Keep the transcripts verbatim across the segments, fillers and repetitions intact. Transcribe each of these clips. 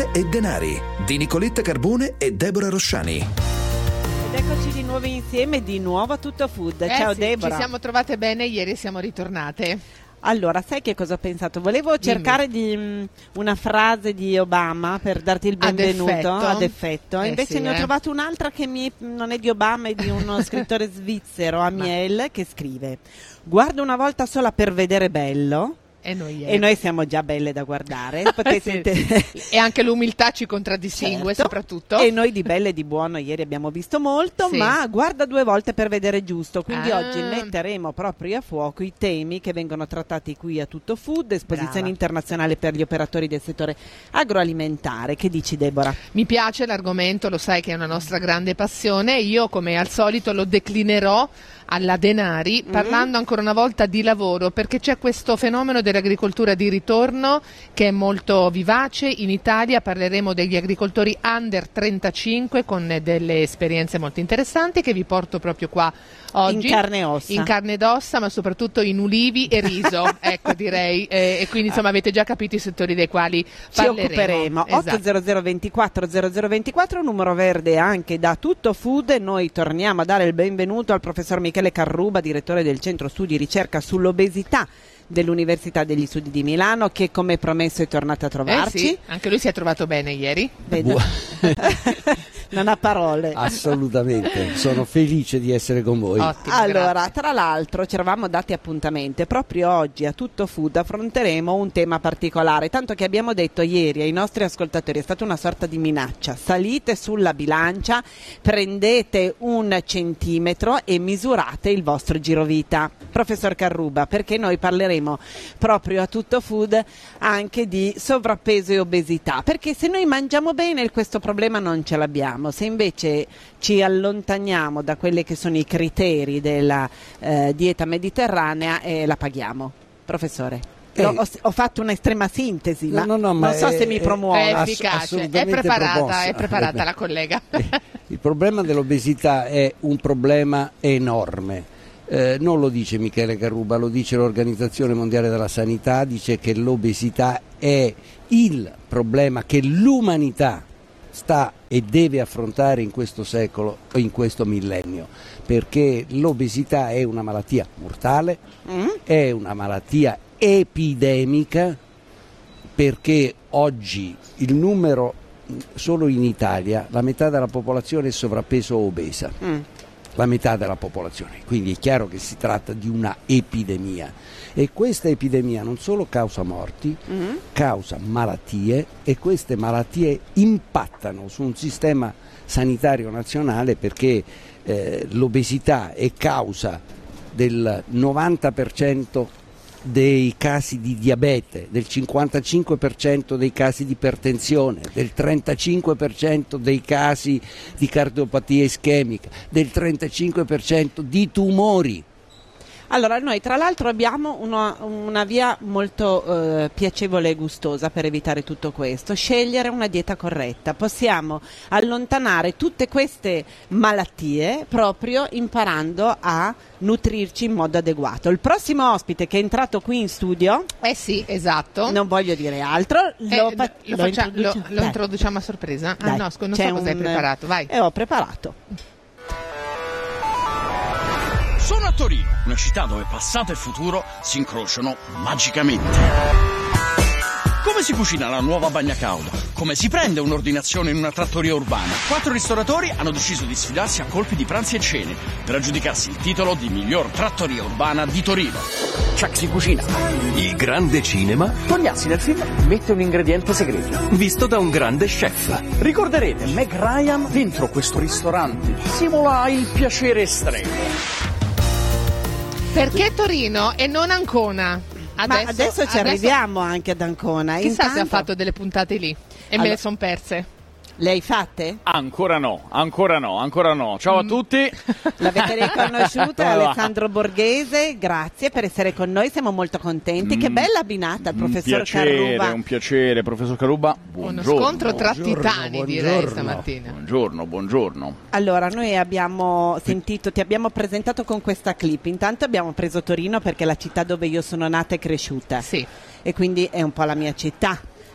e denari di Nicoletta Carbone e Deborah Rosciani. Ed eccoci di nuovo insieme, di nuovo a Tutto Food. Eh Ciao sì, Deborah. Ci siamo trovate bene, ieri siamo ritornate. Allora, sai che cosa ho pensato? Volevo cercare di, mh, una frase di Obama per darti il benvenuto Ad effetto, ad effetto. Eh Invece sì, ne ho eh. trovato un'altra che mi, non è di Obama, è di uno scrittore svizzero, Amiel, che scrive: guarda una volta sola per vedere bello. E noi, eh. E noi siamo già belle da guardare. Potete Sì. inter- E anche l'umiltà ci contraddistingue, Certo. soprattutto. E noi di belle e di buono ieri abbiamo visto molto, Sì. ma guarda due volte per vedere giusto. Quindi Ah. oggi metteremo proprio a fuoco i temi che vengono trattati qui a Tutto Food, esposizione Brava. internazionale per gli operatori del settore agroalimentare. Che dici, Deborah? Mi piace l'argomento, lo sai che è una nostra grande passione. Io, come al solito, lo declinerò alla Denari, parlando ancora una volta di lavoro, perché c'è questo fenomeno dell'agricoltura di ritorno che è molto vivace. In Italia parleremo degli agricoltori under trentacinque con delle esperienze molto interessanti che vi porto proprio qua oggi. In carne e ossa. In carne ed ossa, ma soprattutto in ulivi e riso, ecco, direi. Eh, e quindi insomma avete già capito i settori dei quali Ci parleremo. occuperemo. Esatto. otto zero zero ventiquattro zero zero ventiquattro, numero verde anche da Tutto Food. Noi torniamo a dare il benvenuto al professor Michele Carruba, direttore del Centro Studi Ricerca sull'Obesità dell'Università degli Studi di Milano, che come promesso è tornato a Eh trovarci. sì, anche lui si è trovato bene ieri. Vedo. Non ha parole. Assolutamente, sono felice di essere con voi. Ottimo, Allora, grazie. tra l'altro ci eravamo dati appuntamento e proprio oggi a Tutto Food affronteremo un tema particolare, tanto che abbiamo detto ieri ai nostri ascoltatori, è stata una sorta di minaccia: salite sulla bilancia, prendete un centimetro e misurate il vostro girovita. Professor Carruba, perché noi parleremo proprio a Tutto Food anche di sovrappeso e obesità, perché se noi mangiamo bene questo problema non ce l'abbiamo. Se invece ci allontaniamo da quelli che sono i criteri della eh, dieta mediterranea, eh, la paghiamo. Professore, Eh. Lo- ho, ho fatto un'estrema sintesi, No, ma no, no, ma non so è- se mi è- promuove. È ass- efficace, è assolutamente preparata, proposta. è preparata la collega. Il problema dell'obesità è un problema enorme. Eh, non lo dice Michele Carruba, lo dice l'Organizzazione Mondiale della Sanità, dice che l'obesità è il problema che l'umanità sta e deve affrontare in questo secolo o in questo millennio, perché l'obesità è una malattia mortale, Mm? è una malattia epidemica, perché oggi il numero, solo in Italia, la metà della popolazione è sovrappeso o obesa. Mm. La metà della popolazione, quindi è chiaro che si tratta di una epidemia, e questa epidemia non solo causa morti, Mm? causa malattie, e queste malattie impattano su un sistema sanitario nazionale, perché eh, l'obesità è causa del novanta per cento dei casi di diabete, del cinquantacinque per cento dei casi di ipertensione, del trentacinque per cento dei casi di cardiopatia ischemica, del trentacinque per cento di tumori. Allora, noi tra l'altro abbiamo una, una via molto eh, piacevole e gustosa per evitare tutto questo: scegliere una dieta corretta. Possiamo allontanare tutte queste malattie proprio imparando a nutrirci in modo adeguato. Il prossimo ospite che è entrato qui in studio, Eh sì, esatto. non voglio dire altro, Eh, lo, fa- lo lo faccia- introduciamo. lo- lo Dai. introduciamo a sorpresa? Ah Dai, no, scu- non c'è so cosa hai un- preparato, vai. Eh, ho preparato. Sono a Torino, una città dove passato e futuro si incrociano magicamente. Come si cucina la nuova bagna cauda? Come si prende un'ordinazione in una trattoria urbana? Quattro ristoratori hanno deciso di sfidarsi a colpi di pranzi e cene per aggiudicarsi il titolo di miglior trattoria urbana di Torino. Chuck si cucina. Il grande cinema Togliazzi nel film mette un ingrediente segreto. visto da un grande chef. Ricorderete Meg Ryan dentro questo ristorante. Simula il piacere estremo. Perché Torino e non Ancona? Ma adesso ci arriviamo anche ad Ancona. Chissà se ha Intanto- fatto delle puntate lì e me Allora- le son perse. Le hai fatte? Ancora no, ancora no, ancora no. Ciao a tutti. L'avete riconosciuta, Come va? Alessandro Borghese, grazie per essere con noi, siamo molto contenti. Che bella abbinata, il Un professor piacere, Carruba. un piacere, professor Carruba. Uno Buongiorno. scontro tra buongiorno, titani, direi, buongiorno. stamattina. Buongiorno, buongiorno. Allora, noi abbiamo sentito, ti abbiamo presentato con questa clip. Intanto abbiamo preso Torino perché è la città dove io sono nata e cresciuta. Sì. E quindi è un po' la mia città.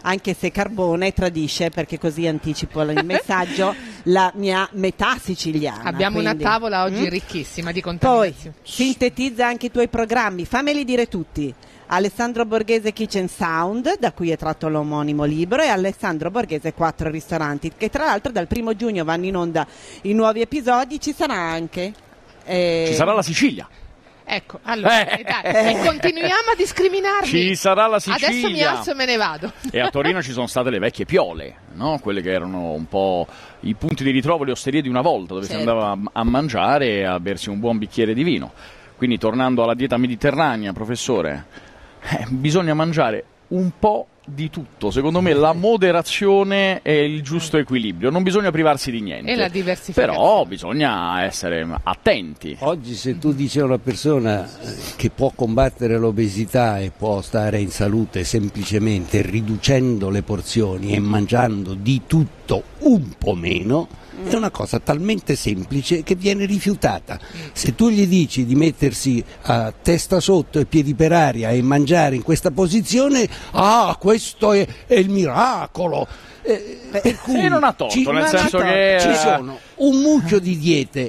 anche se Carbone tradisce, perché così anticipo il messaggio, la mia metà siciliana. Abbiamo quindi. una tavola oggi Mm? ricchissima di Poi contaminazioni. sintetizza anche i tuoi programmi, fammeli dire tutti. Alessandro Borghese Kitchen Sound, da cui è tratto l'omonimo libro, e Alessandro Borghese Quattro Ristoranti, che tra l'altro dal primo giugno vanno in onda i nuovi episodi. Ci sarà anche eh... Ci sarà la Sicilia. Ecco, allora, Eh, dai, eh, e continuiamo a discriminarvi. Ci sarà la Sicilia. Adesso mi alzo e me ne vado. E a Torino ci sono state le vecchie Piole, no? Quelle che erano un po' i punti di ritrovo, le osterie di una volta, dove Certo. si andava a, a mangiare e a bersi un buon bicchiere di vino. Quindi, tornando alla dieta mediterranea, professore, eh, bisogna mangiare un po' di tutto. Secondo me la moderazione è il giusto equilibrio, non bisogna privarsi di niente. E la diversificazione. Però bisogna essere attenti. Oggi se tu dici a una persona eh, che può combattere l'obesità e può stare in salute semplicemente riducendo le porzioni e mangiando di tutto un po' meno, è una cosa talmente semplice che viene rifiutata. Se tu gli dici di mettersi a testa sotto e piedi per aria e mangiare in questa posizione, ah, questo è, è il miracolo. Eh, per cui E non ha torto, ci, nel non ha senso torto. che- ci sono un mucchio di diete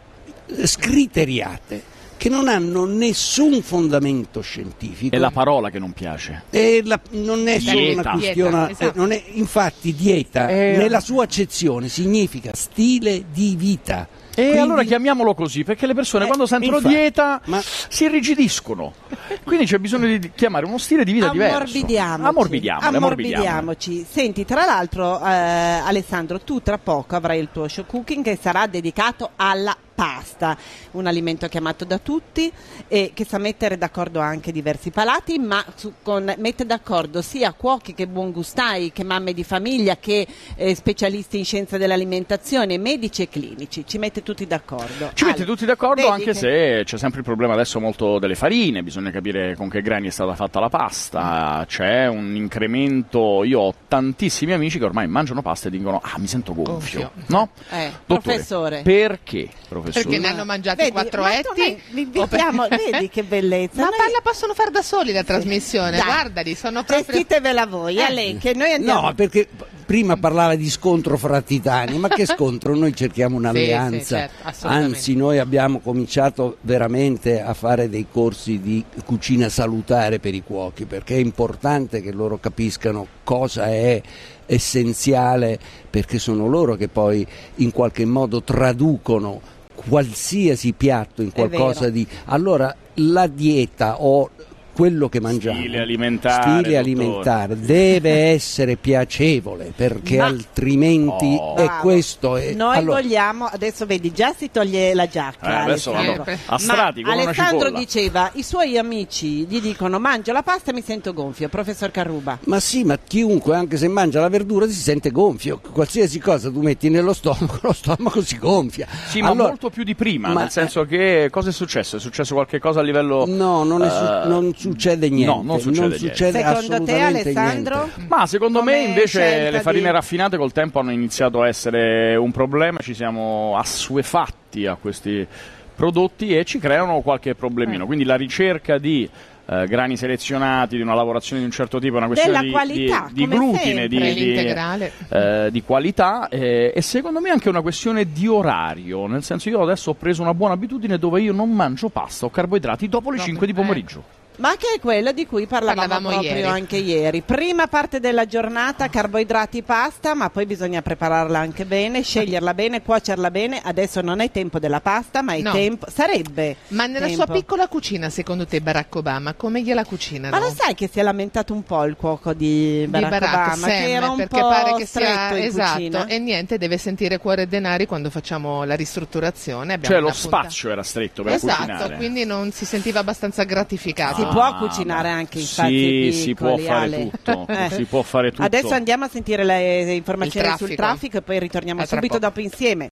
eh, scriteriate che non hanno nessun fondamento scientifico. È la parola che non piace. E la- non è solo Dieta. una questione, Dieta, esatto. eh, non è- infatti dieta Eh. nella sua accezione significa stile di vita. E Quindi- allora chiamiamolo così, perché le persone Eh, quando sentono infatti, dieta ma- si irrigidiscono. Quindi c'è bisogno di chiamare uno stile di vita diverso. Ammorbidiamoci. Ammorbidiamole, ammorbidiamole. Ammorbidiamoci. Senti, tra l'altro, eh, Alessandro, tu tra poco avrai il tuo show cooking che sarà dedicato alla pasta, un alimento chiamato da tutti e che sa mettere d'accordo anche diversi palati, ma su- con, mette d'accordo sia cuochi che buongustai, che mamme di famiglia, che eh, specialisti in scienza dell'alimentazione, medici e clinici. Ci mette tutti d'accordo. Ci mette Ale, tutti d'accordo, vedi anche che- se c'è sempre il problema adesso molto delle farine, bisogna capire con che grani è stata fatta la pasta, c'è un incremento, io ho tantissimi amici che ormai mangiano pasta e dicono ah mi sento gonfio, Gonfio. no? Eh, Dottore, professore. perché, professore? Perché ne hanno mangiati Vedi, quattro ma etti. noi vi invitiamo, vedi che bellezza. Ma Noi- la possono fare da soli la trasmissione, Dai. guardali, sono proprio... Gestitevela voi, a lei, che noi andiamo. No, perché p- prima parlava di scontro fra titani, ma che scontro? Noi cerchiamo un'alleanza, Sì, sì, certo, assolutamente. anzi noi abbiamo cominciato veramente a fare dei corsi di cucina salutare per i cuochi, perché è importante che loro capiscano cosa è essenziale, perché sono loro che poi in qualche modo traducono qualsiasi piatto in È qualcosa vero. di... Allora la dieta o quello che mangiamo, Stile alimentare, stile dottore. alimentare deve essere piacevole, perché Ma- altrimenti Oh. è Bravo. questo è, Noi allora, vogliamo, adesso vedi, già si toglie la giacca. Eh, adesso Alessandro. vanno a strati Ma come una Alessandro cipolla. diceva, i suoi amici gli dicono mangio la pasta e mi sento gonfio, professor Carruba. ma sì, ma chiunque anche se mangia la verdura si sente gonfio, qualsiasi cosa tu metti nello stomaco, lo stomaco si gonfia. Sì, ma Allora, molto più di prima, ma- nel senso che cosa è successo? È successo qualche cosa a livello... No, non, è su- eh, non succede niente. no, non succede niente. succede Secondo te, assolutamente Alessandro? niente. Ma secondo Come me invece scelta le farine di- raffinate col tempo hanno iniziato a essere un problema, ci siamo assuefatti a questi prodotti e ci creano qualche problemino. Eh. Quindi la ricerca di eh, grani selezionati, di una lavorazione di un certo tipo, è una questione Della di, qualità, di, di come glutine, di, sempre. di, L'integrale. eh, di qualità eh, e secondo me anche una questione di orario, nel senso io adesso ho preso una buona abitudine dove io non mangio pasta o carboidrati dopo le Dopo- cinque di pomeriggio. Ma che è quello di cui parlavamo, Parlavamo proprio ieri. anche ieri. Prima parte della giornata, carboidrati, pasta, ma poi bisogna prepararla anche bene, sceglierla bene, cuocerla bene. Adesso non è tempo della pasta, ma è No. tempo. Sarebbe. Ma nella tempo. sua piccola cucina, secondo te, Barack Obama, come gliela cucinano? Ma lo sai che si è lamentato un po' il cuoco di Di Barack, Barack Obama, Sam, che era un perché po' pare che stretto sia in esatto, cucina. e niente, deve sentire cuore e denari quando facciamo la ristrutturazione. Abbiamo Cioè lo una punta- spazio era stretto per Esatto, cucinare. quindi non si sentiva abbastanza gratificato. Si Ah, può cucinare ma- anche in sì, spazi piccoli, si può fare Ale. tutto, Eh. si può fare tutto. Adesso andiamo a sentire le le informazioni Il sul traffico. traffico e poi ritorniamo A tra subito poco. dopo insieme.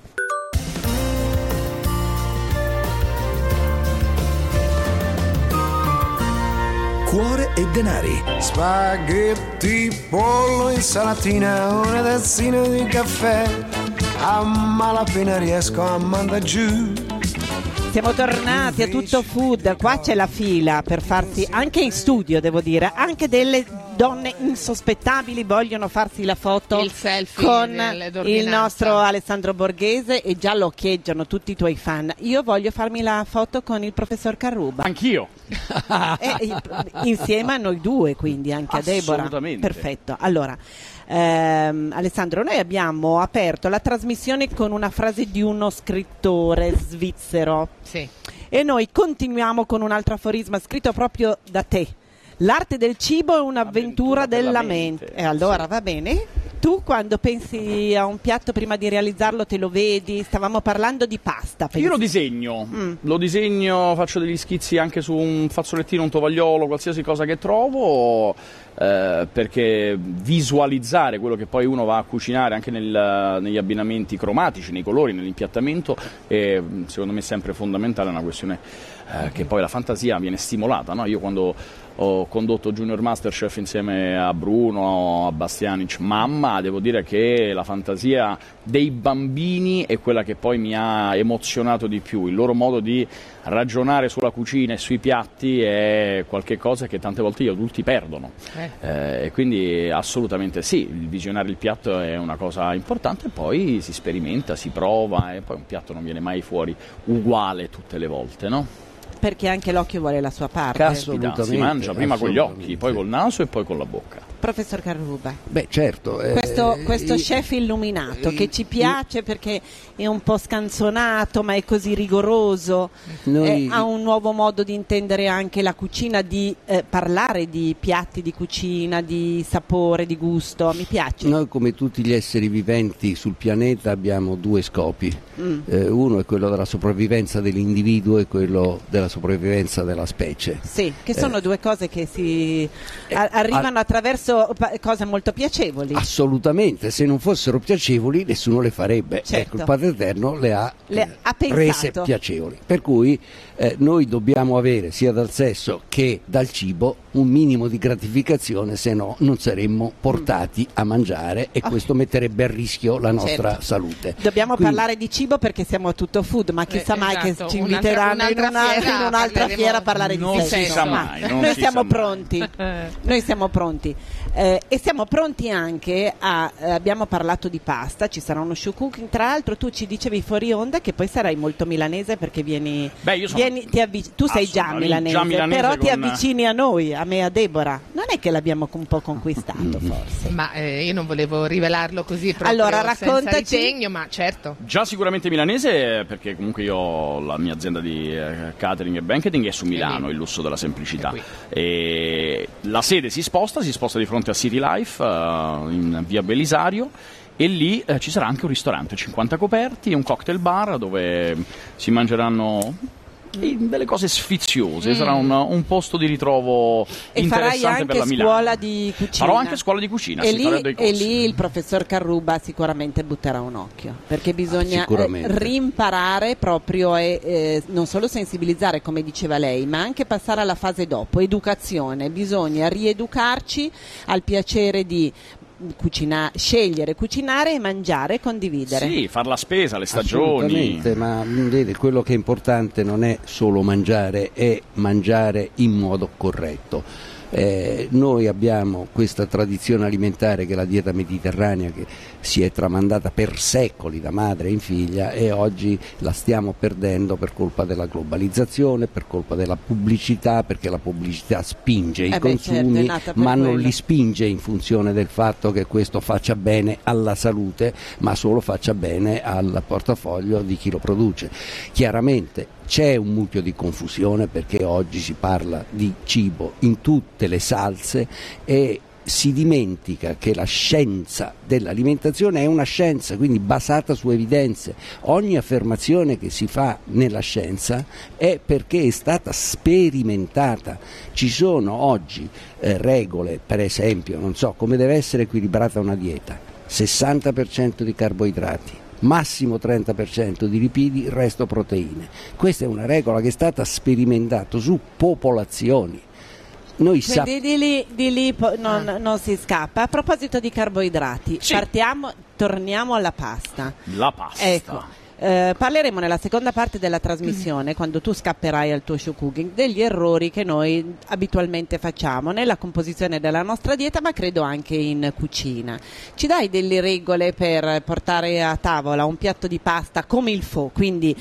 Cuore e denari. Spaghetti, pollo, insalatina, una tazzina di caffè. A malapena riesco a mandare giù. Siamo tornati a Tutto Food, qua c'è la fila per farsi, anche in studio devo dire, anche delle donne insospettabili vogliono farsi la foto il selfie con del- il nostro Alessandro Borghese e già lo chieggiano tutti i tuoi fan. Io voglio farmi la foto con il professor Carruba. Anch'io. Eh, insieme a noi due, quindi anche a Deborah. Assolutamente. Perfetto. Allora, ehm, Alessandro, noi abbiamo aperto la trasmissione con una frase di uno scrittore svizzero. Sì. E noi continuiamo con un altro aforisma scritto proprio da te. L'arte del cibo è un'avventura Avventura della della mente. mente. E allora va bene? Tu quando pensi a un piatto prima di realizzarlo te lo vedi? Stavamo parlando di pasta. Io lo pensi- disegno, Mm. lo disegno, faccio degli schizzi anche su un fazzolettino, un tovagliolo, qualsiasi cosa che trovo, eh, perché visualizzare quello che poi uno va a cucinare anche nel- negli abbinamenti cromatici, nei colori, nell'impiattamento, è secondo me sempre fondamentale, è una questione eh, che poi la fantasia viene stimolata, no? Io quando ho condotto Junior Masterchef insieme a Bruno, a Bastianic, mamma, devo dire che la fantasia dei bambini è quella che poi mi ha emozionato di più. Il loro modo di ragionare sulla cucina e sui piatti è qualche cosa che tante volte gli adulti perdono. Eh, e quindi assolutamente sì, il visionare il piatto è una cosa importante, poi si sperimenta, si prova e poi un piatto non viene mai fuori uguale tutte le volte, no? Perché anche l'occhio vuole la sua parte. Caspita, si mangia prima con gli occhi, assolutamente. poi col naso e poi con la bocca. Professor Carruba, Beh, certo. eh, questo, questo i- chef illuminato i- che ci piace perché è un po' scanzonato ma è così rigoroso, Noi- eh, ha un nuovo modo di intendere anche la cucina, di eh, parlare di piatti di cucina, di sapore, di gusto, mi piace. Noi, come tutti gli esseri viventi sul pianeta, abbiamo due scopi. Mm. Eh, uno è quello della sopravvivenza dell'individuo e quello della sopravvivenza della specie. Sì, che sono Eh. due cose che si a- arrivano attraverso pa- cose molto piacevoli. Assolutamente, se non fossero piacevoli nessuno le farebbe. Certo. Ecco, il Padre Eterno le ha, Le eh, ha pensato. rese piacevoli. Per cui eh, noi dobbiamo avere sia dal sesso che dal cibo un minimo di gratificazione, se no non saremmo portati a mangiare e Ok. questo metterebbe a rischio la nostra Certo. salute. Dobbiamo Quindi- parlare di cibo perché siamo a Tutto Food, ma chissà Eh, mai esatto, che ci un'altra- inviteranno in, un'altra una- fiera in un'altra parleremo- fiera a parlare Non di si sesso. sa Ma mai, non noi si siamo sa mai. pronti. Noi siamo pronti. Eh, e siamo pronti anche a eh, abbiamo parlato di pasta, ci sarà uno show cooking. Tra l'altro tu ci dicevi fuori onda che poi sarai molto milanese perché vieni, Beh, io sono- vieni ti avvic- tu sei già Assolutamente, milanese, già milanese però ti con- avvicini a noi, a me e a Deborah. Non è che l'abbiamo un po' conquistato forse. Ma eh, io non volevo rivelarlo così proprio Allora, senza raccontaci- ritegno, ma certo. Già sicuramente milanese, perché comunque io ho la mia azienda di eh, catering e banqueting è su Milano, lì. il lusso della semplicità. È qui. E la sede si sposta, si sposta di fronte a City Life, eh, in via Belisario, e lì eh, ci sarà anche un ristorante, cinquanta coperti, e un cocktail bar dove si mangeranno eh, delle cose sfiziose, Mm. sarà un, un posto di ritrovo E farai interessante per la anche Milano. scuola di cucina. Farò anche scuola di cucina, E sì, farò dei lì, e corsi. lì il professor Carruba sicuramente butterà un occhio, perché bisogna sicuramente. eh, rimparare proprio e eh, non solo sensibilizzare, come diceva lei, ma anche passare alla fase dopo, educazione. Bisogna rieducarci al piacere di cucina- scegliere, cucinare e mangiare e condividere. Sì, far la spesa, le stagioni. Assolutamente, ma mh, vede, quello che è importante non è solo mangiare, è mangiare in modo corretto. Eh, noi abbiamo questa tradizione alimentare che è la dieta mediterranea, che si è tramandata per secoli da madre in figlia, e oggi la stiamo perdendo per colpa della globalizzazione, per colpa della pubblicità, perché la pubblicità spinge i Eh beh, certo, è consumi, nata per ma non quello. li spinge in funzione del fatto che questo faccia bene alla salute, ma solo faccia bene al portafoglio di chi lo produce. Chiaramente c'è un mucchio di confusione, perché oggi si parla di cibo in tutte le salse e si dimentica che la scienza dell'alimentazione è una scienza, quindi basata su evidenze. Ogni affermazione che si fa nella scienza è perché è stata sperimentata. Ci sono oggi eh, regole, per esempio, non so, come deve essere equilibrata una dieta: sessanta per cento di carboidrati, massimo trenta per cento di lipidi, il resto proteine. Questa è una regola che è stata sperimentata su popolazioni. Noi sappiamo. Quindi di lì, di lì po- non, non si scappa. A proposito di carboidrati, Sì. partiamo, torniamo alla pasta. La pasta. Ecco, Eh, parleremo nella seconda parte della trasmissione, mm. quando tu scapperai al tuo show cooking, degli errori che noi abitualmente facciamo nella composizione della nostra dieta, ma credo anche in cucina. Ci dai delle regole per portare a tavola un piatto di pasta come il pho, quindi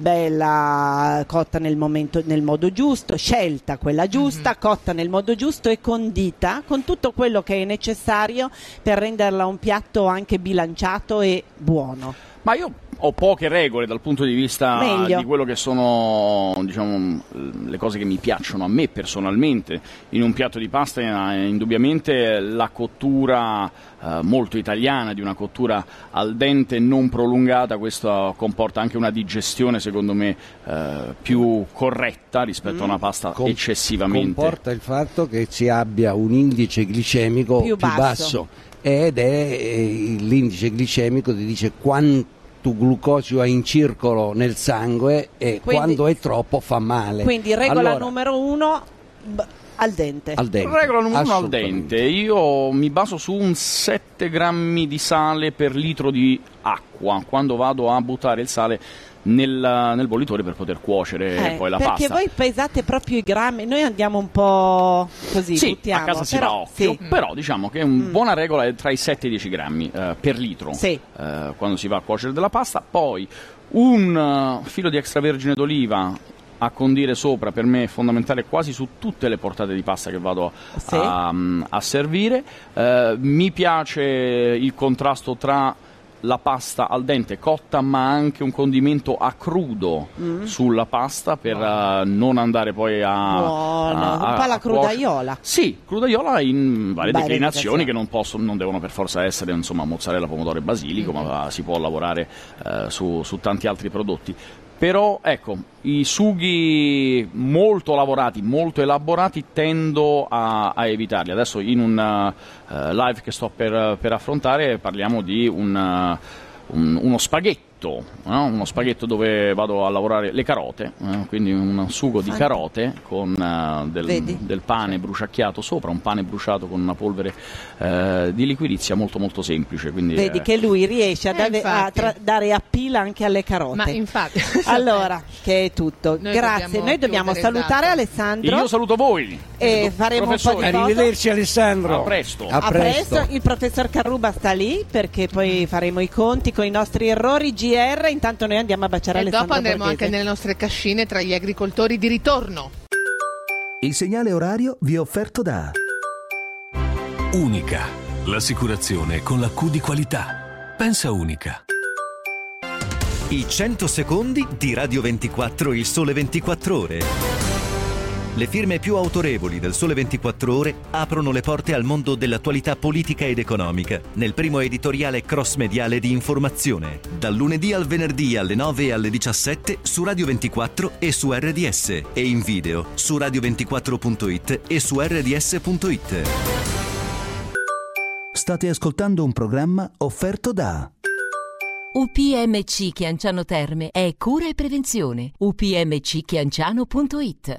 bella, cotta nel momento, nel modo giusto, scelta quella giusta, mm-hmm. cotta nel modo giusto e condita con tutto quello che è necessario per renderla un piatto anche bilanciato e buono? Ma io ho poche regole dal punto di vista Meglio. di quello che sono, diciamo, le cose che mi piacciono a me personalmente. In un piatto di pasta indubbiamente la cottura eh, molto italiana, di una cottura al dente non prolungata, questo comporta anche una digestione secondo me eh, più corretta rispetto mm. a una pasta Com- eccessivamente. Comporta il fatto che si abbia un indice glicemico più, più basso. basso ed è eh, l'indice glicemico ti dice quanto glucosio ha in circolo nel sangue e quindi, quando è troppo fa male. Quindi regola allora, numero uno, b- al dente. Al dente. Regola numero uno al dente. Io mi baso su un sette grammi di sale per litro di acqua quando vado a buttare il sale nel, nel bollitore per poter cuocere eh, poi la perché pasta. Perché voi pesate proprio i grammi, noi andiamo un po' così, sì, buttiamo, a casa si però, va a occhio, sì. però diciamo che una mm. buona regola è tra i sette e i dieci grammi eh, per litro sì. eh, quando si va a cuocere della pasta. Poi un uh, filo di extravergine d'oliva a condire sopra, per me è fondamentale quasi su tutte le portate di pasta che vado sì. a, a servire. Eh, mi piace il contrasto tra la pasta al dente cotta ma anche un condimento a crudo mm. sulla pasta per uh, non andare poi a, Buono. a, a un po' la a crudaiola. sì, crudaiola in varie Beh, declinazioni che non, possono, non devono per forza essere insomma mozzarella, pomodoro e basilico, mm. ma si può lavorare uh, su, su tanti altri prodotti. Però ecco, i sughi molto lavorati, molto elaborati tendo a, a evitarli. Adesso in un uh, live che sto per, per affrontare parliamo di un, uh, un, uno spaghetto, no? Uno spaghetto dove vado a lavorare le carote, eh? Quindi un sugo di carote con uh, del, del pane bruciacchiato sopra, un pane bruciato con una polvere uh, di liquirizia molto molto semplice. Quindi, vedi eh... che lui riesce a, eh, dare, a tra- dare appeal anche alle carote. Ma infatti. Allora, che è tutto. Noi Grazie, dobbiamo noi dobbiamo salutare esatto. Alessandro. Io saluto voi. E faremo un po' di foto. Arrivederci Alessandro. A presto. A A presto. presto. Il professor Carruba sta lì perché poi faremo i conti con i nostri errori G R. Intanto noi andiamo a baciare E Alessandro dopo andremo Borghese. anche nelle nostre cascine tra gli agricoltori di ritorno. Il segnale orario vi è offerto da Unica, l'assicurazione con la Q di qualità. Pensa Unica. I cento secondi di Radio ventiquattro Il Sole ventiquattro Ore. Le firme più autorevoli del Sole ventiquattro Ore aprono le porte al mondo dell'attualità politica ed economica nel primo editoriale cross-mediale di informazione, dal lunedì al venerdì alle nove e alle diciassette su Radio ventiquattro e su R D S e in video su radio ventiquattro punto it e su R D S punto it. State ascoltando un programma offerto da U P M C Chianciano Terme è cura e prevenzione. U P M C chianciano punto it.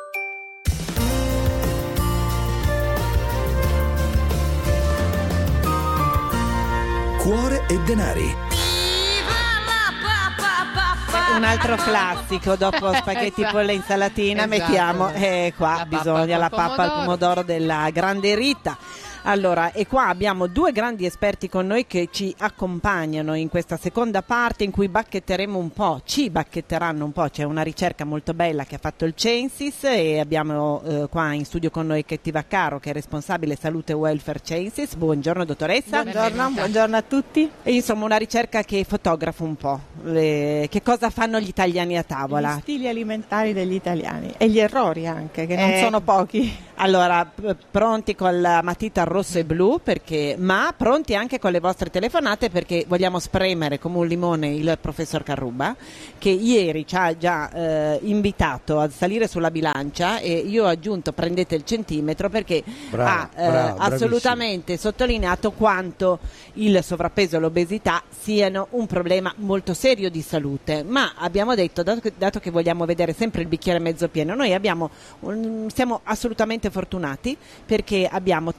Cuore e denari. Un altro classico dopo spaghetti, Esatto. pollo e insalatina, Esatto. mettiamo e qua La pappa bisogna col la pappa al pomodoro. pomodoro della grande Rita. Allora, e qua abbiamo due grandi esperti con noi che ci accompagnano in questa seconda parte in cui bacchetteremo un po', ci bacchetteranno un po'. C'è una ricerca molto bella che ha fatto il Censis e abbiamo eh, qua in studio con noi Ketty Vaccaro, che è responsabile salute e welfare Censis. Buongiorno dottoressa. Buongiorno, buongiorno a tutti. E insomma una ricerca che fotografa un po' le, che cosa fanno gli italiani a tavola. Gli stili alimentari degli italiani e gli errori anche, che non Eh, sono pochi. Allora, p- pronti con la matita rosso e blu, perché, ma pronti anche con le vostre telefonate, perché vogliamo spremere come un limone il professor Carruba, che ieri ci ha già eh, invitato a salire sulla bilancia, e io ho aggiunto prendete il centimetro, perché Bravo, ha eh, bravo, assolutamente sottolineato quanto il sovrappeso e l'obesità siano un problema molto serio di salute. Ma abbiamo detto, dato che, dato che vogliamo vedere sempre il bicchiere mezzo pieno, noi abbiamo un, siamo assolutamente fortunati perché abbiamo tanti prodotti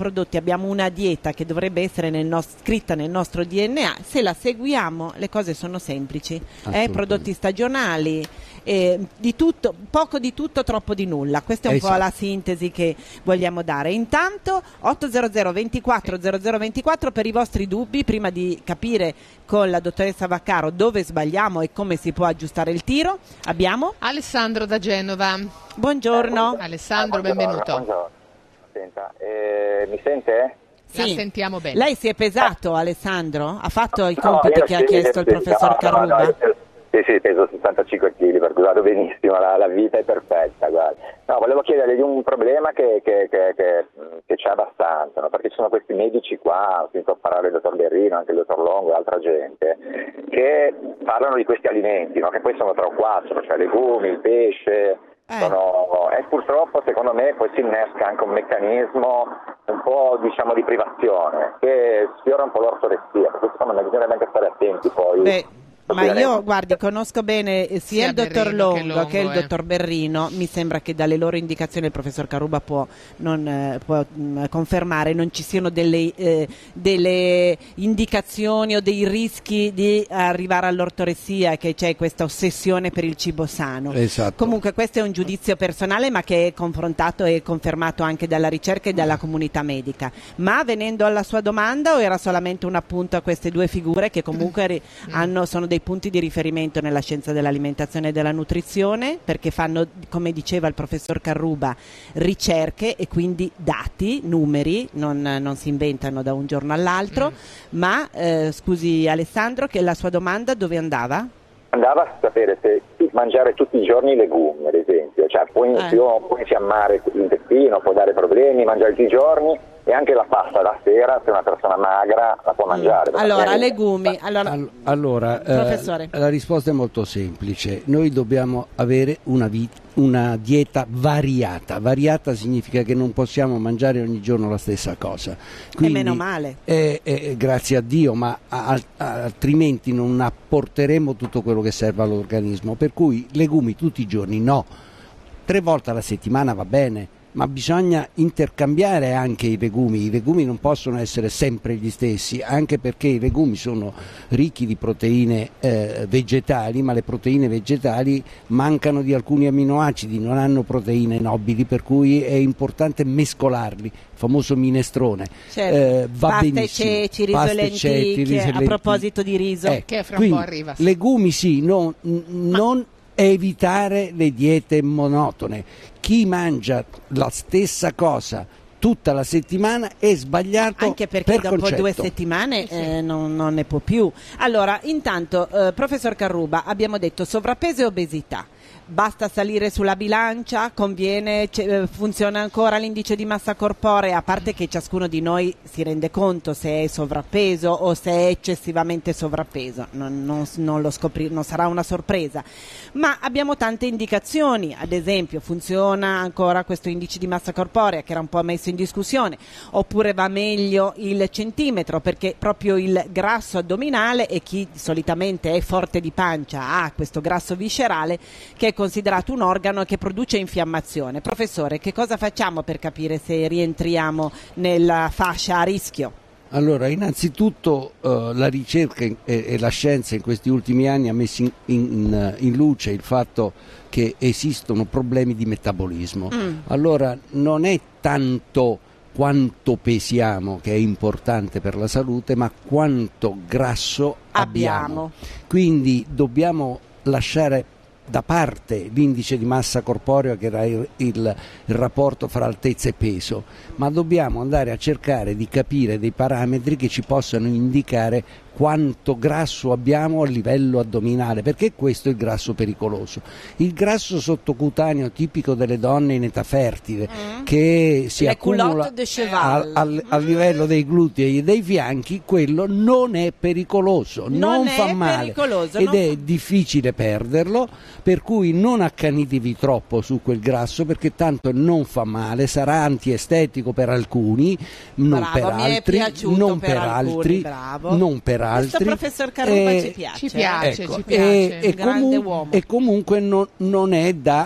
prodotti abbiamo una dieta che dovrebbe essere nel nos- scritta nel nostro D N A, se la seguiamo le cose sono semplici, eh, prodotti stagionali, eh, di tutto, poco di tutto, troppo di nulla. Questa è un Esatto. po' la sintesi che vogliamo dare. Intanto ottocento ventiquattro zero zero ventiquattro per i vostri dubbi, prima di capire con la dottoressa Vaccaro dove sbagliamo e come si può aggiustare il tiro. Abbiamo Alessandro da Genova. Buongiorno. Alessandro, Buongiorno, benvenuto. buongiorno. Senta, eh, mi sente? La sentiamo bene. Lei si è pesato, Alessandro? Ha fatto i No, compiti io che sì, ha chiesto il sì, professor no, Carruba? no, no, io- sì, sì, peso sessantacinque chili, per cui vado benissimo, la, la vita è perfetta, guarda. No, volevo chiederle di un problema che, che, che, che, che c'è abbastanza, no? Perché ci sono questi medici qua, ho sentito parlare del dottor Berrino, anche il dottor Longo e altra gente, che parlano di questi alimenti, no? Che poi sono tre o quattro, cioè legumi, il pesce, Eh. sono... e purtroppo secondo me poi si innesca anche un meccanismo un po' diciamo di privazione, che sfiora un po' l'ortodossia, per cui secondo me bisognerebbe anche stare attenti poi. Beh, ma io, guardi, conosco bene eh, sia, Sia il dottor Berrino che Longo Longo, che il eh. dottor Berrino. Mi sembra che dalle loro indicazioni il professor Carruba può, non, eh, può mh, confermare non ci siano delle, eh, delle indicazioni o dei rischi di arrivare all'ortoressia, che c'è questa ossessione per il cibo sano. Esatto. Comunque questo è un giudizio personale, ma che è confrontato e confermato anche dalla ricerca e dalla comunità medica. Ma venendo alla sua domanda, o era solamente un appunto a queste due figure che comunque ri- hanno, sono dei punti di riferimento nella scienza dell'alimentazione e della nutrizione, perché fanno, come diceva il professor Carruba, ricerche e quindi dati, numeri, non, non si inventano da un giorno all'altro. Ma eh, scusi Alessandro, che la sua domanda dove andava? Andava a sapere se mangiare tutti i giorni legumi, ad esempio, cioè può, in- Eh. può infiammare l'intestino, può dare problemi, mangiare tutti i giorni, e anche la pasta la sera, se una persona magra la può mangiare. Allora, Magari- legumi. Allora, All- allora, eh, Professore. la risposta è molto semplice. Noi dobbiamo avere una, vi- una dieta variata. Variata significa che non possiamo mangiare ogni giorno la stessa cosa. Quindi, meno male. eh, eh, grazie a Dio, ma a- a- altrimenti non apporteremo tutto quello che serve all'organismo. Per cui legumi tutti i giorni no. Tre volte alla settimana va bene, ma bisogna intercambiare anche i legumi. I legumi non possono essere sempre gli stessi, anche perché i legumi sono ricchi di proteine eh, vegetali, ma le proteine vegetali mancano di alcuni aminoacidi, non hanno proteine nobili, per cui è importante mescolarli, il famoso minestrone. Certo. Eh, va Pasta e benissimo. ceci, riso Pasta e e ceci, lenticchie, riso e a lenticchie. proposito di riso. Eh, Che fra un quindi, po' arriva. sì. legumi sì, no, n- non evitare le diete monotone. Chi mangia la stessa cosa tutta la settimana è sbagliato, Anche perché per dopo concetto. due settimane eh, non, non ne può più. Allora, intanto, eh, professor Carruba, abbiamo detto sovrappeso e obesità. Basta salire sulla bilancia? Conviene? C- eh, funziona ancora l'indice di massa corporea? A parte che ciascuno di noi si rende conto se è sovrappeso o se è eccessivamente sovrappeso, non, non, non lo scopri- non sarà una sorpresa. Ma abbiamo tante indicazioni, ad esempio funziona ancora questo indice di massa corporea che era un po' messo in discussione, oppure va meglio il centimetro, perché proprio il grasso addominale, e chi solitamente è forte di pancia ha questo grasso viscerale che è considerato un organo che produce infiammazione. Professore, che cosa facciamo per capire se rientriamo nella fascia a rischio? Allora, innanzitutto eh, la ricerca e, e la scienza in questi ultimi anni ha messo in, in, in luce il fatto che esistono problemi di metabolismo. Mm. Allora, non è tanto quanto pesiamo che è importante per la salute, ma quanto grasso abbiamo. Abbiamo. Quindi dobbiamo lasciare da parte l'indice di massa corporea, che era il, il, il rapporto fra altezza e peso, ma dobbiamo andare a cercare di capire dei parametri che ci possano indicare quanto grasso abbiamo a livello addominale, perché questo è il grasso pericoloso. Il grasso sottocutaneo tipico delle donne in età fertile, mm. che si Le accumula culotte de cheval. al, al, a livello dei glutei e dei fianchi, quello non è pericoloso, non, Non è fa male pericoloso, ed non è fa- difficile perderlo, per cui non accanitevi troppo su quel grasso, perché tanto non fa male, sarà antiestetico per alcuni, non Bravo, per mi è altri, piaciuto non per per alcuni, altri, bravo. non per Questo altri. professor Carruba Eh, ci piace. Ci piace, ecco, ci piace. E, e Grande comun- uomo. e comunque non, non è da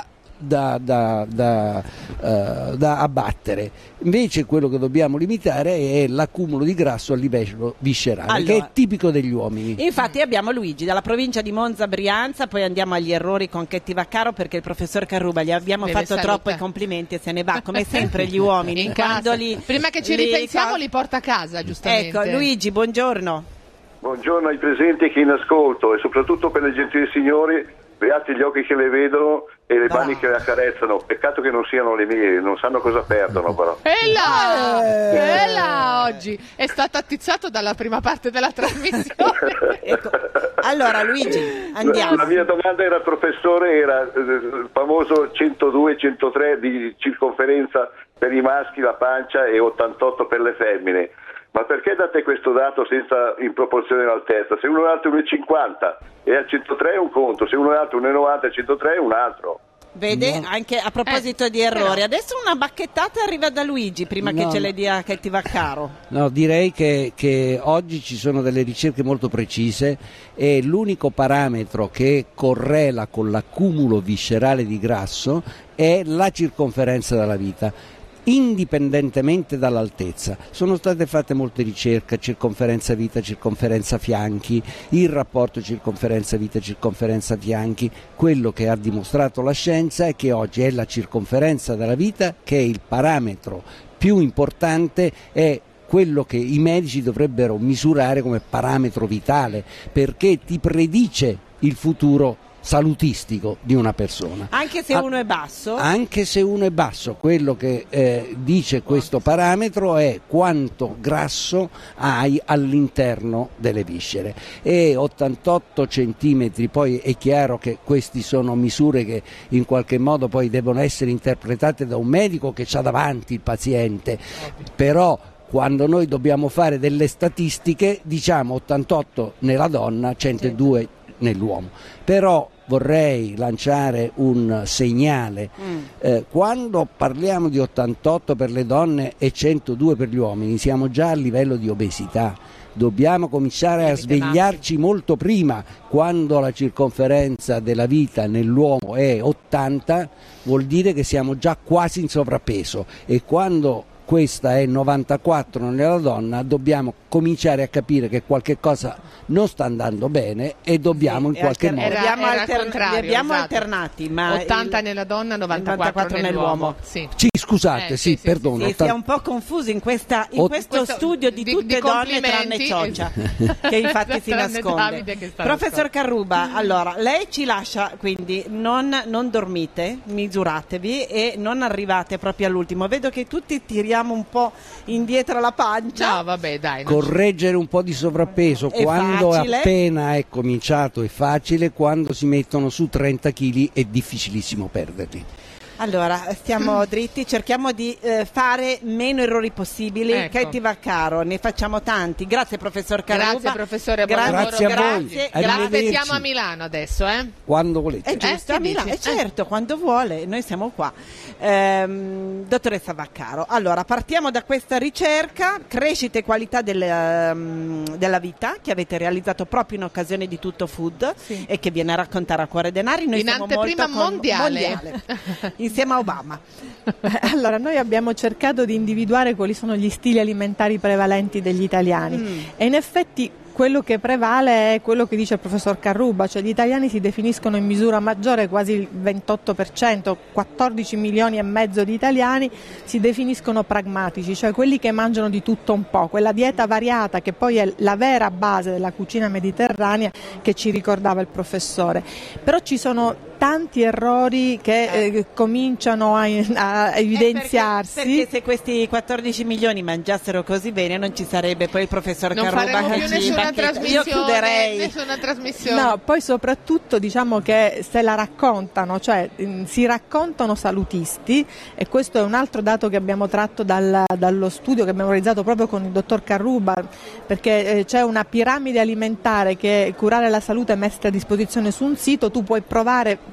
da, da, da, uh, da abbattere. Invece quello che dobbiamo limitare è l'accumulo di grasso a livello viscerale, allora, che è tipico degli uomini. Infatti abbiamo Luigi dalla provincia di Monza Brianza, poi andiamo agli errori con Ketty Vaccaro, perché il professor Carruba gli abbiamo Deve fatto salutare. troppo i complimenti e se ne va come sempre gli uomini In quando casa. li, Prima che ci li- ripensiamo li porta a casa, giustamente. Ecco Luigi, buongiorno. Buongiorno ai presenti e chi in ascolto, e soprattutto per le gentili signori, beati gli occhi che le vedono e le mani che le accarezzano. Peccato che non siano le mie, non sanno cosa perdono però. E là, Eh. e là oggi è stato attizzato dalla prima parte della trasmissione. Ecco. Allora Luigi, andiamo. La mia domanda era, professore, era eh, il famoso centodue centotré di circonferenza per i maschi, la pancia, e ottantotto per le femmine. Ma perché date questo dato senza in proporzione all'altezza? Se uno è alto uno virgola cinquanta e al centotré è un conto, se uno è alto uno virgola novanta e al centotré è un altro. Vede, No. anche a proposito Eh, di errori, però. adesso una bacchettata arriva da Luigi prima No, che ce no. le dia Ketty Vaccaro. No, direi che, che oggi ci sono delle ricerche molto precise e l'unico parametro che correla con l'accumulo viscerale di grasso è la circonferenza della vita, indipendentemente dall'altezza. Sono state fatte molte ricerche, circonferenza vita, circonferenza fianchi, il rapporto circonferenza vita, circonferenza fianchi. Quello che ha dimostrato la scienza è che oggi è la circonferenza della vita che è il parametro più importante, è quello che i medici dovrebbero misurare come parametro vitale, perché ti predice il futuro salutistico di una persona. Anche se Ah, uno è basso? Anche se uno è basso, quello che eh, dice questo parametro è quanto grasso hai all'interno delle viscere, e ottantotto centimetri, poi è chiaro che queste sono misure che in qualche modo poi devono essere interpretate da un medico che ha davanti il paziente, però quando noi dobbiamo fare delle statistiche diciamo ottantotto nella donna, centodue nell'uomo. Però vorrei lanciare un segnale. Mm. Eh, quando parliamo di ottantotto per le donne e centodue per gli uomini siamo già a livello di obesità. Dobbiamo cominciare a svegliarci molto prima. Quando la circonferenza della vita nell'uomo è ottanta vuol dire che siamo già quasi in sovrappeso, e quando questa è novantaquattro nella donna dobbiamo cominciare a capire che qualche cosa non sta andando bene e dobbiamo Sì, in qualche alter- modo Era- abbiamo, era alter- al contrario, li abbiamo esatto. alternati, ma ottanta il- nella donna, novantaquattro, novantaquattro nell'uomo. nell'uomo. Sì. Sì, scusate, Eh, sì, sì, sì, perdono. Sì, si è ottanta un po' confuso in, questa, in Ot- questo, Questo- studio di, di- tutte di donne tranne complimenti. Cioccia, che infatti si Tranne nasconde. Davide che sta Professor nascosto. Carruba, allora lei ci lascia, quindi non, non dormite, misuratevi e non arrivate proprio all'ultimo. Vedo che tutti tiriamo un po' indietro la pancia. No, vabbè, dai. non ci- Correggere un po' di sovrappeso È quando facile. appena è cominciato è facile, quando si mettono su trenta chili è difficilissimo perderli. Allora, stiamo dritti, cerchiamo di eh, fare meno errori possibili. Ecco. Ketty Vaccaro, ne facciamo tanti. Grazie professor Carruba. Grazie professore, buon Gra- lavoro. Grazie a voi. grazie, La Arrivederci. aspettiamo a Milano adesso, eh? Quando volete. È giusto, Eh, a Milano, che dici? eh, certo, quando vuole, noi siamo qua. Ehm, dottoressa Vaccaro, allora partiamo da questa ricerca, crescita e qualità del, ehm, della vita, che avete realizzato proprio in occasione di Tutto Food Sì. e che viene a raccontare a Cuore Denari. Noi In siamo anteprima molto con- mondiale. mondiale, insieme a Obama. Allora, noi abbiamo cercato di individuare quali sono gli stili alimentari prevalenti degli italiani Mm. e in effetti quello che prevale è quello che dice il professor Carruba, cioè gli italiani si definiscono in misura maggiore, quasi il ventotto per cento, quattordici milioni e mezzo di italiani si definiscono pragmatici, cioè quelli che mangiano di tutto un po', quella dieta variata che poi è la vera base della cucina mediterranea che ci ricordava il professore. Però ci sono tanti errori che eh, cominciano a, a evidenziarsi. Eh, perché, perché se questi quattordici milioni mangiassero così bene non ci sarebbe poi il professor Non Carruba faremo che più ci nessuna bacchetta. trasmissione, Io chiuderei. nessuna trasmissione. No, poi soprattutto diciamo che se la raccontano, cioè mh, si raccontano salutisti, e questo è un altro dato che abbiamo tratto dal- dallo studio che abbiamo realizzato proprio con il dottor Carruba, perché eh, c'è una piramide alimentare che Curare la Salute è messa a disposizione su un sito, tu puoi provare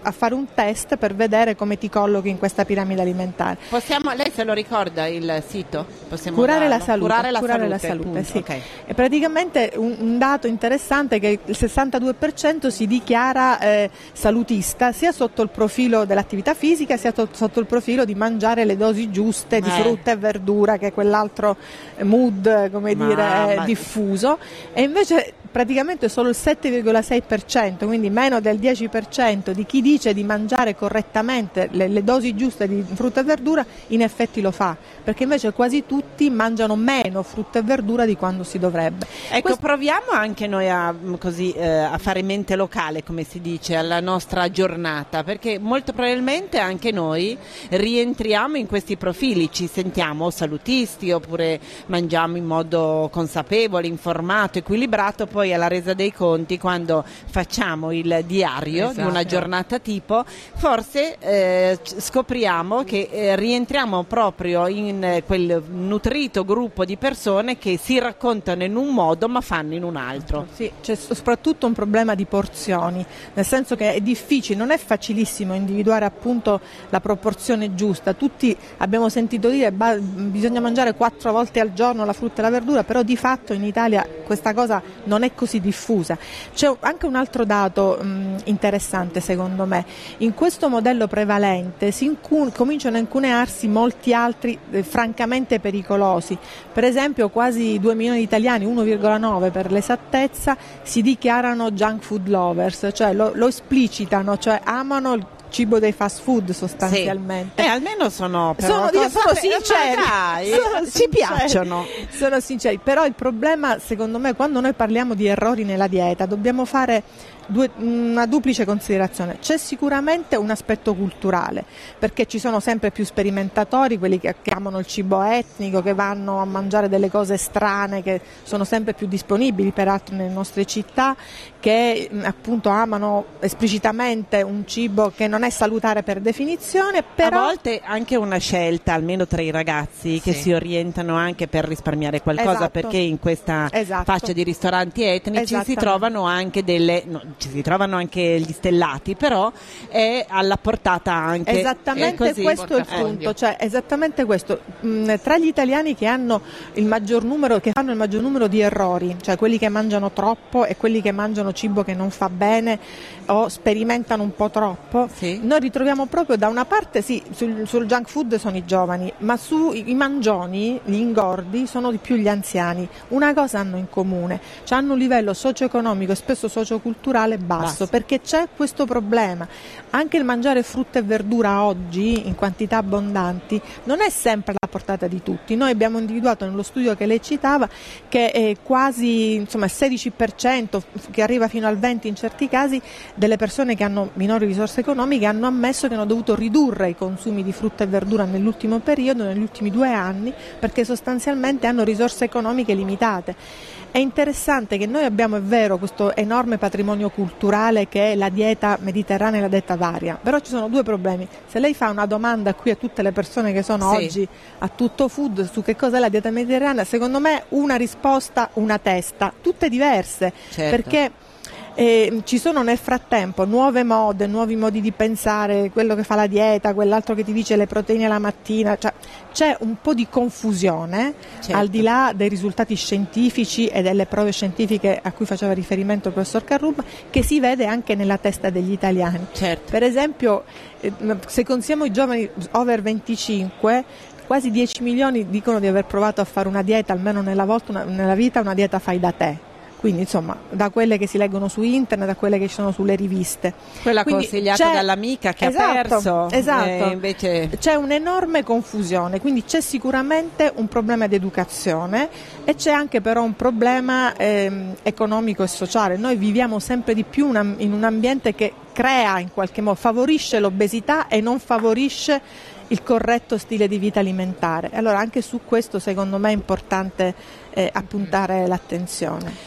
a fare un test per vedere come ti collochi in questa piramide alimentare. Possiamo, lei se lo ricorda il sito? Possiamo Curare la darlo? salute, curare la curare salute, la salute, sì. Okay. E praticamente un, un dato interessante è che il sessantadue per cento si dichiara eh, salutista sia sotto il profilo dell'attività fisica sia to- sotto il profilo di mangiare le dosi giuste di eh. frutta e verdura, che è quell'altro mood, come ma, dire, ma... diffuso, e invece praticamente solo il sette virgola sei per cento, quindi meno del dieci per cento di chi dice di mangiare correttamente le, le dosi giuste di frutta e verdura in effetti lo fa, perché invece quasi tutti mangiano meno frutta e verdura di quando si dovrebbe. Ecco, Questo... proviamo anche noi a, così, eh, a fare mente locale, come si dice, alla nostra giornata, perché molto probabilmente anche noi rientriamo in questi profili, ci sentiamo salutisti oppure mangiamo in modo consapevole, informato, equilibrato, poi alla resa dei conti, quando facciamo il diario esatto. di una giornata tipo, forse eh, scopriamo che eh, rientriamo proprio in eh, quel nutrito gruppo di persone che si raccontano in un modo ma fanno in un altro. Sì, c'è soprattutto un problema di porzioni, nel senso che è difficile, non è facilissimo individuare appunto la proporzione giusta. Tutti abbiamo sentito dire bah, bisogna mangiare quattro volte al giorno la frutta e la verdura, però di fatto in Italia questa cosa non è così diffusa. C'è anche un altro dato mh, interessante secondo me: in questo modello prevalente si incu- cominciano a incunearsi molti altri eh, francamente pericolosi. Per esempio quasi due milioni di italiani, uno virgola nove per l'esattezza, si dichiarano junk food lovers, cioè lo, lo esplicitano, cioè amano il cibo dei fast food sostanzialmente. Sì. E almeno sono però sono, cose, sono sinceri, dai, sono ci sinceri, piacciono. Sono sinceri, però il problema secondo me, quando noi parliamo di errori nella dieta, dobbiamo fare due, una duplice considerazione. C'è sicuramente un aspetto culturale, perché ci sono sempre più sperimentatori, quelli che, che amano il cibo etnico, che vanno a mangiare delle cose strane, che sono sempre più disponibili peraltro nelle nostre città, che appunto amano esplicitamente un cibo che non è salutare per definizione, però a volte anche una scelta, almeno tra i ragazzi, sì. che si orientano anche per risparmiare qualcosa, esatto. perché in questa esatto. fascia di ristoranti etnici si trovano anche delle no, ci si trovano anche gli stellati, però è alla portata anche esattamente così, questo è il punto, cioè esattamente questo. Mh, tra gli italiani che hanno il maggior numero che fanno il maggior numero di errori, cioè quelli che mangiano troppo e quelli che mangiano cibo che non fa bene o sperimentano un po' troppo, sì. noi ritroviamo proprio da una parte sì, sul, sul junk food sono i giovani, ma sui mangioni, gli ingordi, sono di più gli anziani. Una cosa hanno in comune, cioè hanno un livello socio-economico e spesso socioculturale basso, basso, perché c'è questo problema. Anche il mangiare frutta e verdura oggi in quantità abbondanti non è sempre alla portata di tutti. Noi abbiamo individuato nello studio che lei citava che è quasi insomma il sedici per cento, che arriva fino al venti per cento in certi casi, delle persone che hanno minori risorse economiche hanno ammesso che hanno dovuto ridurre i consumi di frutta e verdura nell'ultimo periodo, negli ultimi due anni, perché sostanzialmente hanno risorse economiche limitate. È interessante che noi abbiamo, è vero, questo enorme patrimonio culturale che è la dieta mediterranea e la dieta varia, però ci sono due problemi. Se lei fa una domanda qui a tutte le persone che sono sì. oggi a Tutto Food su che cosa è la dieta mediterranea, secondo me una risposta, una testa, tutte diverse, certo. perché Eh, ci sono nel frattempo nuove mode, nuovi modi di pensare, quello che fa la dieta, quell'altro che ti dice le proteine la mattina, cioè, c'è un po' di confusione, certo. al di là dei risultati scientifici e delle prove scientifiche a cui faceva riferimento il professor Carrubba, che si vede anche nella testa degli italiani. Certo. Per esempio, eh, se consiamo i giovani over venticinque, quasi dieci milioni dicono di aver provato a fare una dieta, almeno nella, volta, una, nella vita, una dieta fai da te. Quindi insomma, da quelle che si leggono su internet, da quelle che ci sono sulle riviste. Quella Quindi consigliata c'è, dall'amica che esatto, ha perso. Esatto. E invece c'è un'enorme confusione, quindi c'è sicuramente un problema di educazione e c'è anche però un problema ehm, economico e sociale. Noi viviamo sempre di più una, in un ambiente che crea in qualche modo, favorisce l'obesità e non favorisce il corretto stile di vita alimentare. Allora anche su questo secondo me è importante eh, appuntare l'attenzione.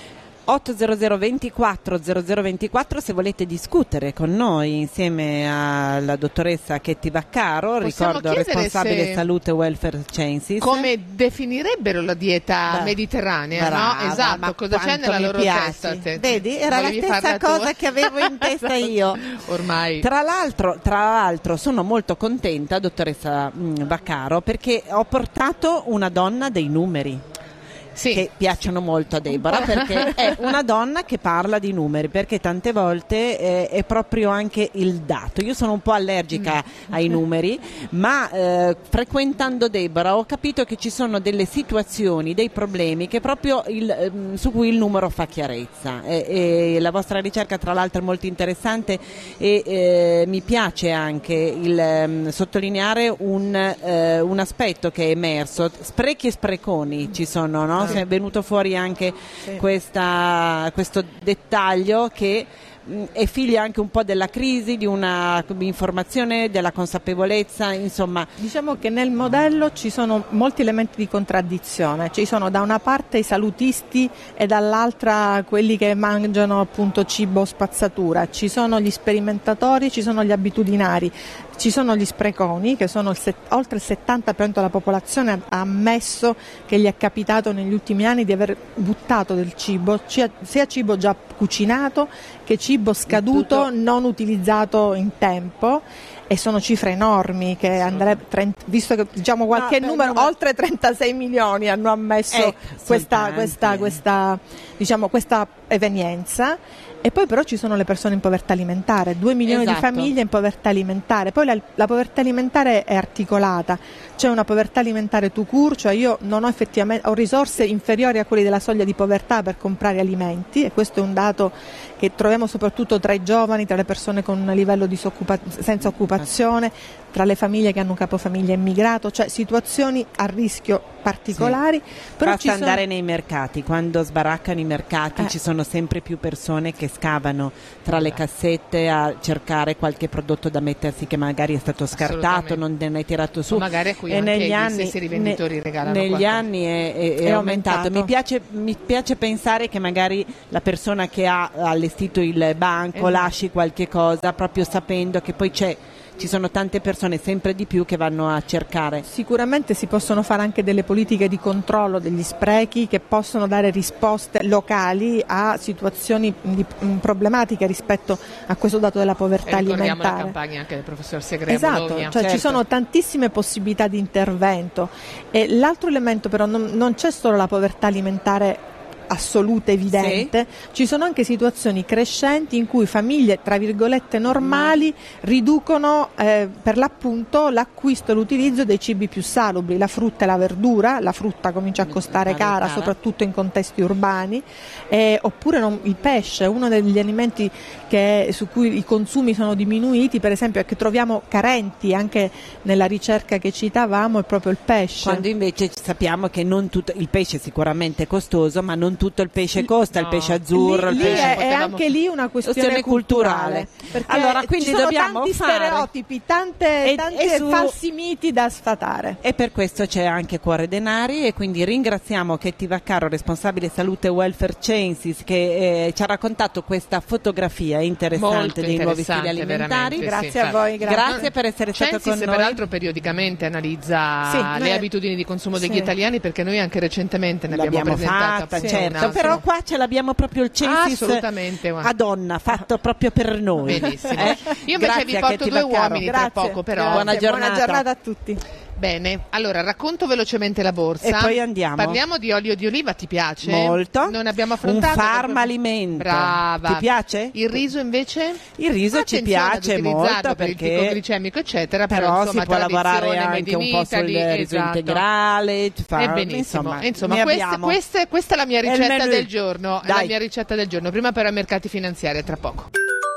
otto zero zero ventiquattro zero zero ventiquattro se volete discutere con noi insieme alla dottoressa Chetti Vaccaro, Possiamo ricordo responsabile se... salute welfare Censis. Come definirebbero la dieta Beh, mediterranea, brava, no? Esatto, ma cosa c'è quanto nella mi loro piaci. testa? Te? Vedi, era Volevi la stessa farla cosa tu? che avevo in testa io. Ormai. Tra l'altro, tra l'altro sono molto contenta, dottoressa mh, Vaccaro, perché ho portato una donna dei numeri. Sì. Che piacciono molto a Deborah, perché è una donna che parla di numeri, perché tante volte eh, è proprio anche il dato. Io sono un po' allergica mm. ai numeri, ma eh, frequentando Deborah ho capito che ci sono delle situazioni, dei problemi che proprio il, eh, su cui il numero fa chiarezza, e, e la vostra ricerca tra l'altro è molto interessante, e eh, mi piace anche il eh, sottolineare un, eh, un aspetto che è emerso: sprechi e spreconi ci sono, no? È venuto fuori anche sì. questa, questo dettaglio che mh, è figlio anche un po' della crisi, di una informazione, della consapevolezza, insomma. Diciamo che nel modello ci sono molti elementi di contraddizione, ci sono da una parte i salutisti e dall'altra quelli che mangiano appunto cibo spazzatura, ci sono gli sperimentatori, ci sono gli abitudinari. Ci sono gli spreconi, che sono il set, oltre il settanta per cento della popolazione ha ammesso che gli è capitato negli ultimi anni di aver buttato del cibo, sia cibo già cucinato che cibo scaduto, non utilizzato in tempo. E sono cifre enormi che andrebbe, visto che diciamo qualche no, numero, numero, oltre trentasei milioni hanno ammesso ecco, questa, questa, questa, diciamo, questa evenienza. E poi però ci sono le persone in povertà alimentare, due milioni esatto. di famiglie in povertà alimentare. Poi la, la povertà alimentare è articolata, c'è una povertà alimentare tout court, cioè io non ho effettivamente ho risorse inferiori a quelle della soglia di povertà per comprare alimenti, e questo è un dato che troviamo soprattutto tra i giovani, tra le persone con un livello di disoccupa- senza occupazione, tra le famiglie che hanno un capofamiglia immigrato, cioè situazioni a rischio particolari. Sì. Però Basta ci sono... andare nei mercati, quando sbaraccano i mercati eh. ci sono sempre più persone che scavano tra le cassette a cercare qualche prodotto da mettersi che magari è stato scartato, non ne è tirato su. O magari a cui e anche negli gli anni, stessi rivenditori ne, regalano negli qualcosa. anni è, è, è, è aumentato. aumentato. Mi piace, mi piace pensare che magari la persona che ha allestito il banco esatto. lasci qualche cosa, proprio sapendo che poi c'è ci sono tante persone sempre di più che vanno a cercare. Sicuramente si possono fare anche delle politiche di controllo degli sprechi che possono dare risposte locali a situazioni di, mh, problematiche rispetto a questo dato della povertà e ricordiamo alimentare. la campagna anche del professor Segre esatto, Bologna. cioè certo. ci sono tantissime possibilità di intervento, e l'altro elemento però non, non c'è solo la povertà alimentare assoluta, evidente, sì. Ci sono anche situazioni crescenti in cui famiglie tra virgolette normali mm. riducono eh, per l'appunto l'acquisto e l'utilizzo dei cibi più salubri, la frutta e la verdura. La frutta comincia a costare mm. cara, cara soprattutto in contesti urbani, eh, oppure non, il pesce, uno degli alimenti che, su cui i consumi sono diminuiti, per esempio, e che troviamo carenti anche nella ricerca che citavamo, è proprio il pesce, quando invece sappiamo che non tutto il pesce è sicuramente costoso, ma non tutto il pesce costa, no. il pesce azzurro, lì, il lì pesce è, potevamo... è anche lì una questione, questione culturale, perché allora quindi ci sono dobbiamo tanti fare... stereotipi, tante, e, tanti e su... falsi miti da sfatare, e per questo c'è anche Cuore Denari, e quindi ringraziamo Chetti Vaccaro, responsabile salute e welfare Censis, che eh, ci ha raccontato questa fotografia interessante Molto dei nuovi stili alimentari. Grazie sì, a voi, grazie. grazie per essere Censis stato con noi. Peraltro periodicamente analizza sì, le noi... abitudini di consumo degli sì. italiani, perché noi anche recentemente ne l'abbiamo abbiamo presentata fatta, sì, certo, però qua ce l'abbiamo proprio il Censis assolutamente a donna, fatto proprio per noi. Benissimo. Eh? Io invece Grazie vi porto due Vaccaro. uomini Grazie. tra poco, però. Grazie. Buona giornata. Buona giornata a tutti. Bene, allora racconto velocemente la borsa e poi andiamo. Parliamo di olio di oliva, ti piace? Molto. Non abbiamo affrontato un farmalimento. Brava. Ti piace? Il riso invece? Il riso Attenzione ci piace molto, per perché il picco glicemico eccetera, però, però insomma, si può lavorare anche un po' sul Italy, riso esatto. integrale, fa, è benissimo, insomma, insomma questa, questa, questa è la mia ricetta del giorno, è la mia ricetta del giorno, prima però ai mercati finanziari, tra poco.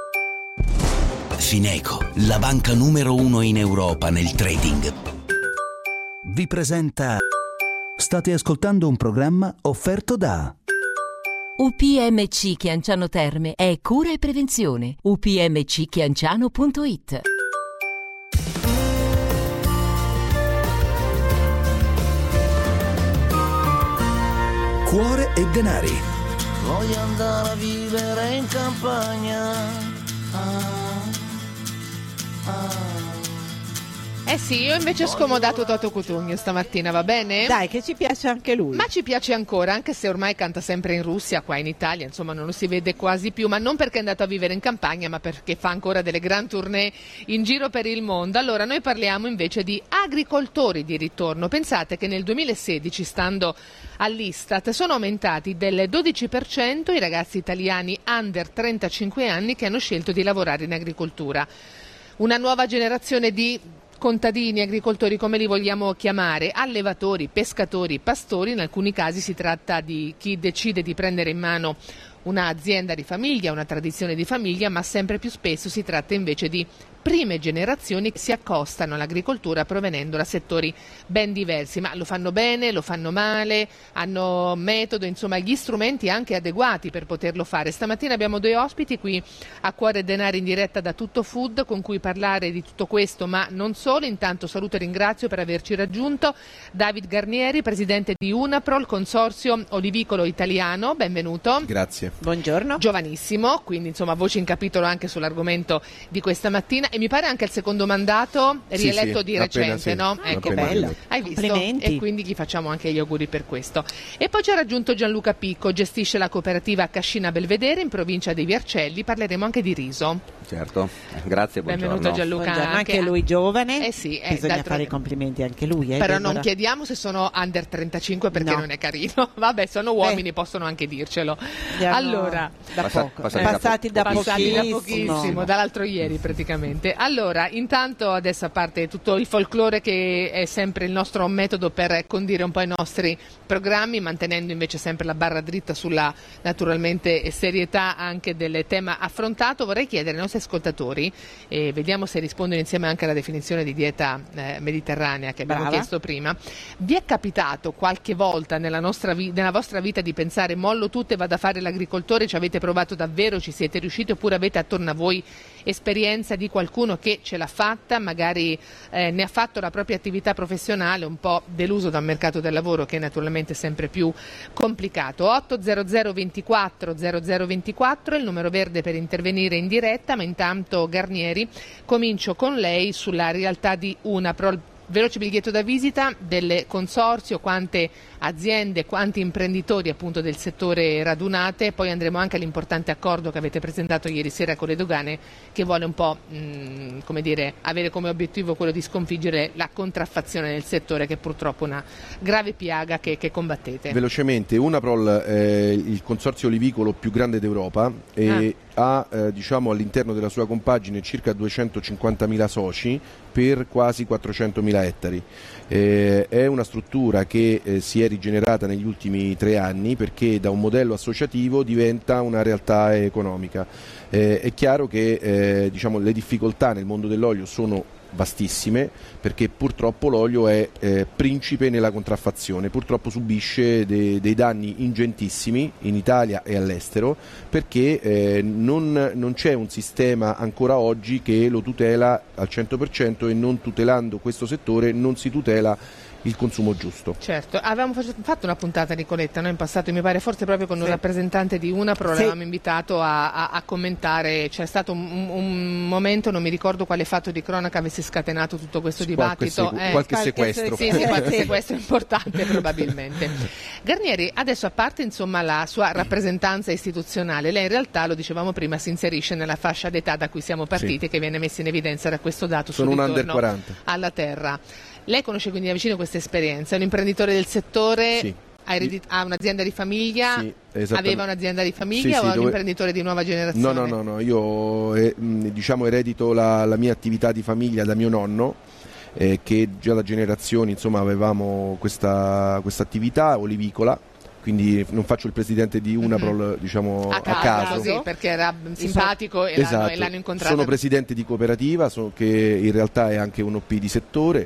Fineco, la banca numero uno in Europa nel trading, vi presenta. State ascoltando un programma offerto da U P M C Chianciano Terme è cura e prevenzione. U P M C chianciano punto it. Cuore e denari. voglio andare a vivere in campagna. Ah, ah. Eh sì, io invece ho scomodato Toto Cutugno stamattina, va bene? Dai, che ci piace anche lui. Ma ci piace ancora, anche se ormai canta sempre in Russia, qua in Italia, insomma non lo si vede quasi più, ma non perché è andato a vivere in campagna, ma perché fa ancora delle gran tournée in giro per il mondo. Allora, noi parliamo invece di agricoltori di ritorno. Pensate che nel duemilasedici, stando all'Istat, sono aumentati del dodici per cento i ragazzi italiani under trentacinque anni che hanno scelto di lavorare in agricoltura. Una nuova generazione di contadini, agricoltori, come li vogliamo chiamare, allevatori, pescatori, pastori. In alcuni casi si tratta di chi decide di prendere in mano un'azienda di famiglia, una tradizione di famiglia, ma sempre più spesso si tratta invece di prime generazioni che si accostano all'agricoltura provenendo da settori ben diversi, ma lo fanno bene, lo fanno male, hanno metodo, insomma gli strumenti anche adeguati per poterlo fare. Stamattina abbiamo due ospiti qui a Cuore e Denari in diretta da Tutto Food con cui parlare di tutto questo, ma non solo. Intanto saluto e ringrazio per averci raggiunto David Garnieri, presidente di UNAPRO, il consorzio olivicolo italiano. Benvenuto. Grazie. Buongiorno. Giovanissimo, quindi insomma voce in capitolo anche sull'argomento di questa mattina. E mi pare anche il secondo mandato rieletto sì, sì, di recente, sì, no? Ecco, bello. Hai visto? Complimenti. E quindi gli facciamo anche gli auguri per questo. E poi ci ha raggiunto Gianluca Picco, gestisce la cooperativa Cascina Belvedere in provincia dei Vercelli. Parleremo anche di riso. Certo, grazie, buongiorno. Benvenuto Gianluca. Buongiorno, anche lui giovane. Eh sì, eh, bisogna d'altro- fare i complimenti anche lui. Eh, Però Deborah. non chiediamo se sono under trentacinque perché No. non è carino. Vabbè, sono uomini, possono anche dircelo. Andiamo Allora, da Passa- poco. passati passati da passati da pochissimo. pochissimo, dall'altro ieri praticamente. Allora, intanto adesso, a parte tutto il folklore che è sempre il nostro metodo per condire un po' i nostri programmi, mantenendo invece sempre la barra dritta sulla naturalmente serietà anche del tema affrontato, vorrei chiedere ai nostri ascoltatori, e vediamo se rispondono insieme anche alla definizione di dieta eh, mediterranea che abbiamo Brava. chiesto prima. Vi è capitato qualche volta nella, nostra vi- nella vostra vita di pensare mollo tutto e vado a fare l'agricoltore? Ci avete provato davvero? Ci siete riusciti? Oppure avete attorno a voi esperienza di qualcuno che ce l'ha fatta, magari eh, ne ha fatto la propria attività professionale, un po' deluso dal mercato del lavoro che è naturalmente sempre più complicato? otto zero zero ventiquattro zero zero ventiquattro è il numero verde per intervenire in diretta, ma intanto Garnieri comincio con lei sulla realtà di UNAPRO. Veloce biglietto da visita del consorzio, quante aziende, quanti imprenditori appunto del settore radunate, poi andremo anche all'importante accordo che avete presentato ieri sera con le dogane che vuole un po' mh, come dire, avere come obiettivo quello di sconfiggere la contraffazione nel settore, che è purtroppo una grave piaga che, che combattete. Velocemente, UNAPROL è il consorzio olivicolo più grande d'Europa e ah. ha eh, diciamo, all'interno della sua compagine circa duecentocinquantamila soci per quasi quattrocentomila ettari. Eh, è una struttura che eh, si è rigenerata negli ultimi tre anni perché da un modello associativo diventa una realtà economica. Eh, è chiaro che eh, diciamo, le difficoltà nel mondo dell'olio sono vastissime perché purtroppo l'olio è eh, principe nella contraffazione, purtroppo subisce de- dei danni ingentissimi in Italia e all'estero perché eh, non, non c'è un sistema ancora oggi che lo tutela al cento per cento e non tutelando questo settore non si tutela il consumo giusto. Certo, avevamo fatto una puntata, Nicoletta, no? In passato, mi pare, forse proprio con un sì. rappresentante di UNAPRO, sì. l'avevamo invitato a, a, a commentare. C'è stato un, un momento, non mi ricordo quale fatto di cronaca avesse scatenato tutto questo dibattito. Qualche, eh, qualche sequestro. Sì, sì, qualche sequestro importante probabilmente. Garnieri, adesso, a parte insomma la sua rappresentanza istituzionale, lei in realtà, lo dicevamo prima, si inserisce nella fascia d'età da cui siamo partiti, sì. che viene messa in evidenza da questo dato Sono sul un ritorno under quaranta alla terra. Lei conosce quindi da vicino questa esperienza, è un imprenditore del settore, sì. ha, eredit- ha un'azienda di famiglia, sì, aveva un'azienda di famiglia sì, o sì, è un dove... imprenditore di nuova generazione? No, no, no, no. io eh, diciamo eredito la, la mia attività di famiglia da mio nonno, eh, che già da generazioni insomma avevamo questa attività olivicola. Quindi non faccio il presidente di UNAPROL mm-hmm. diciamo a caso, a caso. Così, perché era simpatico e, esatto. l'hanno, e l'hanno incontrato. Sono presidente di cooperativa, so che in realtà è anche un O P di settore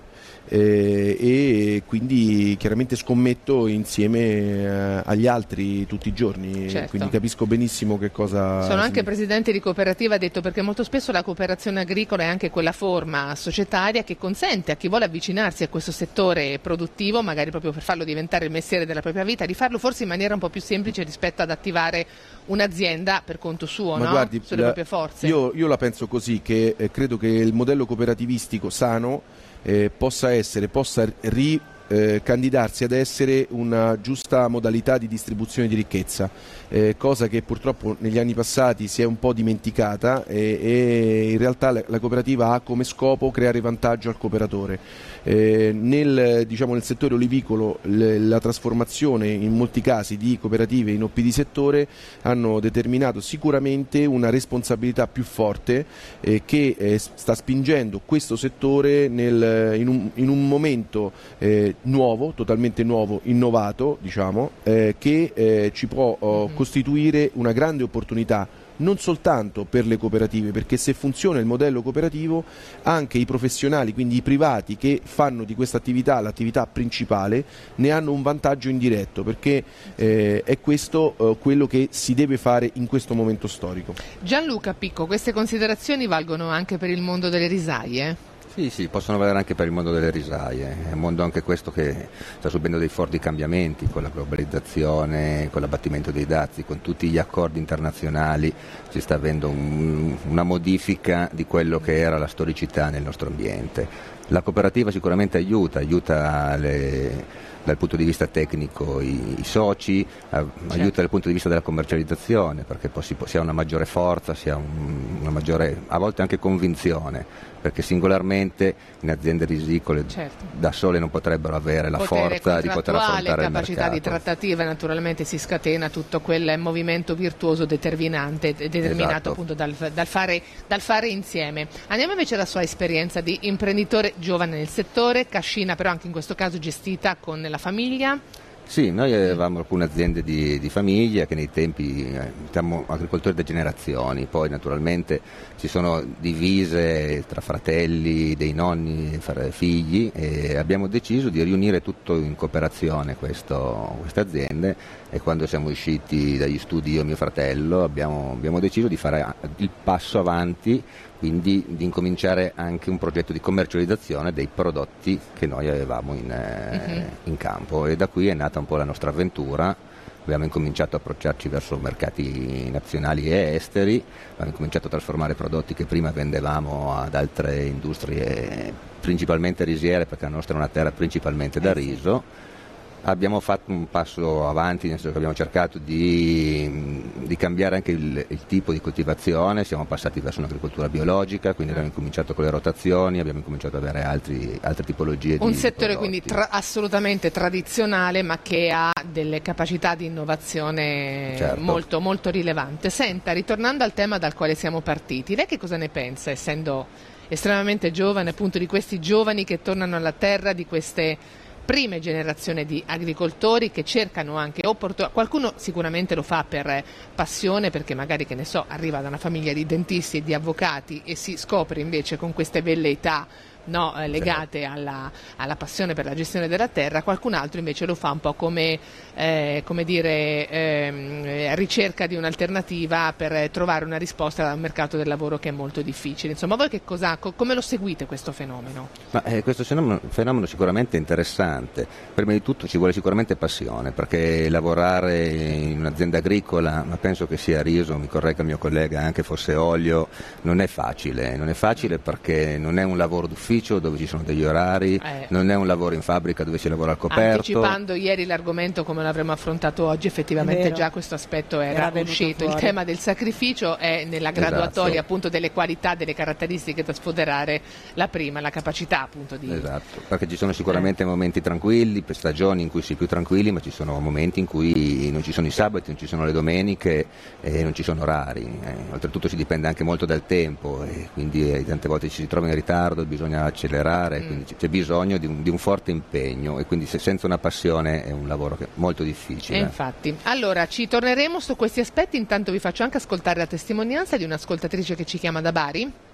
eh, e quindi chiaramente scommetto insieme eh, agli altri tutti i giorni, certo. Quindi capisco benissimo che cosa... Sono anche presidente di cooperativa, ha detto, perché molto spesso la cooperazione agricola è anche quella forma societaria che consente a chi vuole avvicinarsi a questo settore produttivo, magari proprio per farlo diventare il mestiere della propria vita, di farlo forse in maniera un po' più semplice rispetto ad attivare un'azienda per conto suo, Ma no? guardi, Sulle la, proprie forze. Io, io la penso così, che eh, credo che il modello cooperativistico sano eh, possa essere, possa ri Eh, candidarsi ad essere una giusta modalità di distribuzione di ricchezza, eh, cosa che purtroppo negli anni passati si è un po' dimenticata e, e in realtà la, la cooperativa ha come scopo creare vantaggio al cooperatore. Eh, nel, diciamo, nel settore olivicolo le, la trasformazione in molti casi di cooperative in O P di settore hanno determinato sicuramente una responsabilità più forte eh, che eh, sta spingendo questo settore nel, in, un, in un momento eh, nuovo, totalmente nuovo, innovato, diciamo, eh, che eh, ci può oh, mm-hmm. costituire una grande opportunità non soltanto per le cooperative, perché se funziona il modello cooperativo anche i professionali, quindi i privati che fanno di questa attività l'attività principale, ne hanno un vantaggio indiretto, perché eh, è questo eh, quello che si deve fare in questo momento storico. Gianluca Picco, queste considerazioni valgono anche per il mondo delle risaie? Sì, sì, possono valere anche per il mondo delle risaie, è un mondo anche questo che sta subendo dei forti cambiamenti con la globalizzazione, con l'abbattimento dei dazi, con tutti gli accordi internazionali, si sta avendo un, una modifica di quello che era la storicità nel nostro ambiente. La cooperativa sicuramente aiuta, aiuta le... dal punto di vista tecnico i, i soci, eh, certo. aiuta dal punto di vista della commercializzazione, perché poi si, si ha una maggiore forza, si ha un, una maggiore, a volte anche convinzione, perché singolarmente in aziende risicole certo. da sole non potrebbero avere la Potere forza di poter affrontare il capacità mercato. Di trattativa, naturalmente si scatena tutto quel movimento virtuoso determinante, determinato esatto. appunto dal, dal, fare, dal fare insieme. Andiamo invece alla sua esperienza di imprenditore giovane nel settore, cascina però anche in questo caso gestita con la famiglia. Sì, noi avevamo alcune aziende di, di famiglia che nei tempi eh, siamo agricoltori da generazioni, poi naturalmente si sono divise tra fratelli, dei nonni, figli e abbiamo deciso di riunire tutto in cooperazione questo, queste aziende e quando siamo usciti dagli studi io e mio fratello abbiamo, abbiamo deciso di fare il passo avanti, quindi di incominciare anche un progetto di commercializzazione dei prodotti che noi avevamo in, eh, uh-huh. in campo e da qui è nata un po' la nostra avventura. Abbiamo incominciato a approcciarci verso mercati nazionali e esteri, abbiamo incominciato a trasformare prodotti che prima vendevamo ad altre industrie, principalmente risiere, perché la nostra è una terra principalmente da riso. Abbiamo fatto un passo avanti, nel senso che abbiamo cercato di, di cambiare anche il, il tipo di coltivazione, siamo passati verso un'agricoltura biologica, quindi abbiamo incominciato con le rotazioni, abbiamo incominciato ad avere altri, altre tipologie di Un settore prodotti. quindi tra- assolutamente tradizionale ma che ha delle capacità di innovazione certo. molto, molto rilevante. Senta, ritornando al tema dal quale siamo partiti, lei che cosa ne pensa, essendo estremamente giovane, appunto di questi giovani che tornano alla terra, di queste prime generazioni di agricoltori che cercano anche opportunità, qualcuno sicuramente lo fa per passione perché magari, che ne so, arriva da una famiglia di dentisti e di avvocati e si scopre invece con queste velleità no, eh, legate alla, alla passione per la gestione della terra, qualcun altro invece lo fa un po' come, eh, come dire, eh, ricerca di un'alternativa per trovare una risposta a un mercato del lavoro che è molto difficile. Insomma, voi che cosa, co- come lo seguite questo fenomeno? Ma, eh, questo fenomeno, fenomeno sicuramente interessante. Prima di tutto ci vuole sicuramente passione, perché lavorare in un'azienda agricola, ma penso che sia riso, mi corregga il mio collega, anche fosse olio, non è facile, non è facile perché non è un lavoro d'ufficio dove ci sono degli orari, eh. non è un lavoro in fabbrica dove si lavora al coperto. Anticipando ieri l'argomento come l'avremmo affrontato oggi, effettivamente già questo aspetto era, era uscito. Fuori. Il tema del sacrificio è nella graduatoria esatto. appunto delle qualità, delle caratteristiche da sfoderare la prima, la capacità appunto di... Esatto, perché ci sono sicuramente eh. momenti tranquilli, per stagioni in cui si è più tranquilli, ma ci sono momenti in cui non ci sono i sabati, non ci sono le domeniche e non ci sono orari. Eh. Oltretutto si dipende anche molto dal tempo e quindi eh, tante volte ci si trova in ritardo, bisogna accelerare, mm. quindi c'è bisogno di un, di un forte impegno e quindi se senza una passione è un lavoro che è molto difficile. E infatti, allora ci torneremo su questi aspetti, intanto vi faccio anche ascoltare la testimonianza di un'ascoltatrice che ci chiama da Bari,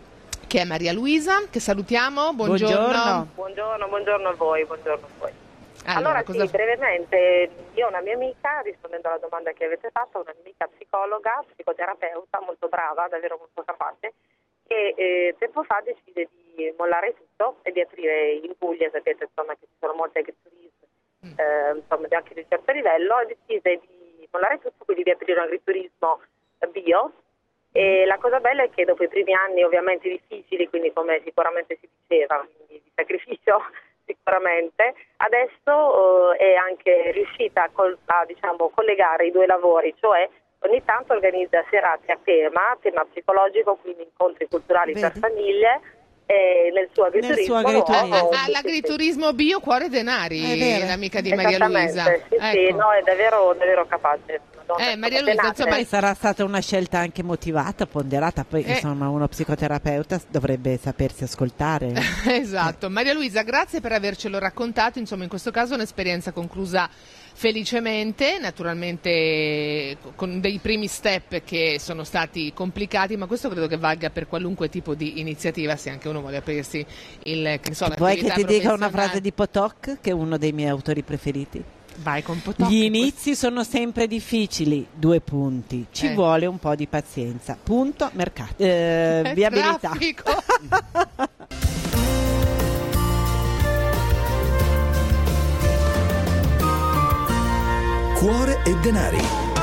che è Maria Luisa, che salutiamo. Buongiorno. Buongiorno, buongiorno, buongiorno a voi, buongiorno a voi. Allora, Allora, cosa... sì, brevemente, io ho una mia amica, rispondendo alla domanda che avete fatto, una mia amica psicologa, psicoterapeuta, molto brava, davvero molto capace, che eh, tempo fa decide di mollare tutto e di aprire in Puglia, sapete insomma che ci sono molte agriturisme, eh, insomma anche di un certo livello, ha deciso di mollare tutto, quindi di aprire un agriturismo bio. E la cosa bella è che dopo i primi anni ovviamente difficili, quindi come sicuramente si diceva, quindi di sacrificio sicuramente, adesso eh, è anche riuscita a, col- a diciamo, collegare i due lavori, cioè ogni tanto organizza serate a tema, tema psicologico, quindi incontri culturali Vedi? per famiglie, e nel suo agriturismo. Nel suo agriturismo. Ah, all'agriturismo bio Cuore Denari, l'amica di Maria Luisa. Sì, ecco. sì, no, è davvero, davvero capace. Eh, Maria Luisa, insomma, Poi sarà stata una scelta anche motivata, ponderata, poi Eh. insomma uno psicoterapeuta dovrebbe sapersi ascoltare. Esatto. Maria Luisa, grazie per avercelo raccontato, insomma in questo caso un'esperienza conclusa felicemente, naturalmente con dei primi step che sono stati complicati, ma questo credo che valga per qualunque tipo di iniziativa, se anche uno vuole aprirsi il che ne so, Vuoi che ti dica una professionale. frase di Potok, che è uno dei miei autori preferiti? Vai con Potok. Gli inizi sono sempre difficili, due punti, ci Eh. vuole un po' di pazienza, punto, mercato, eh, viabilità. Traffico. Cuore e denari.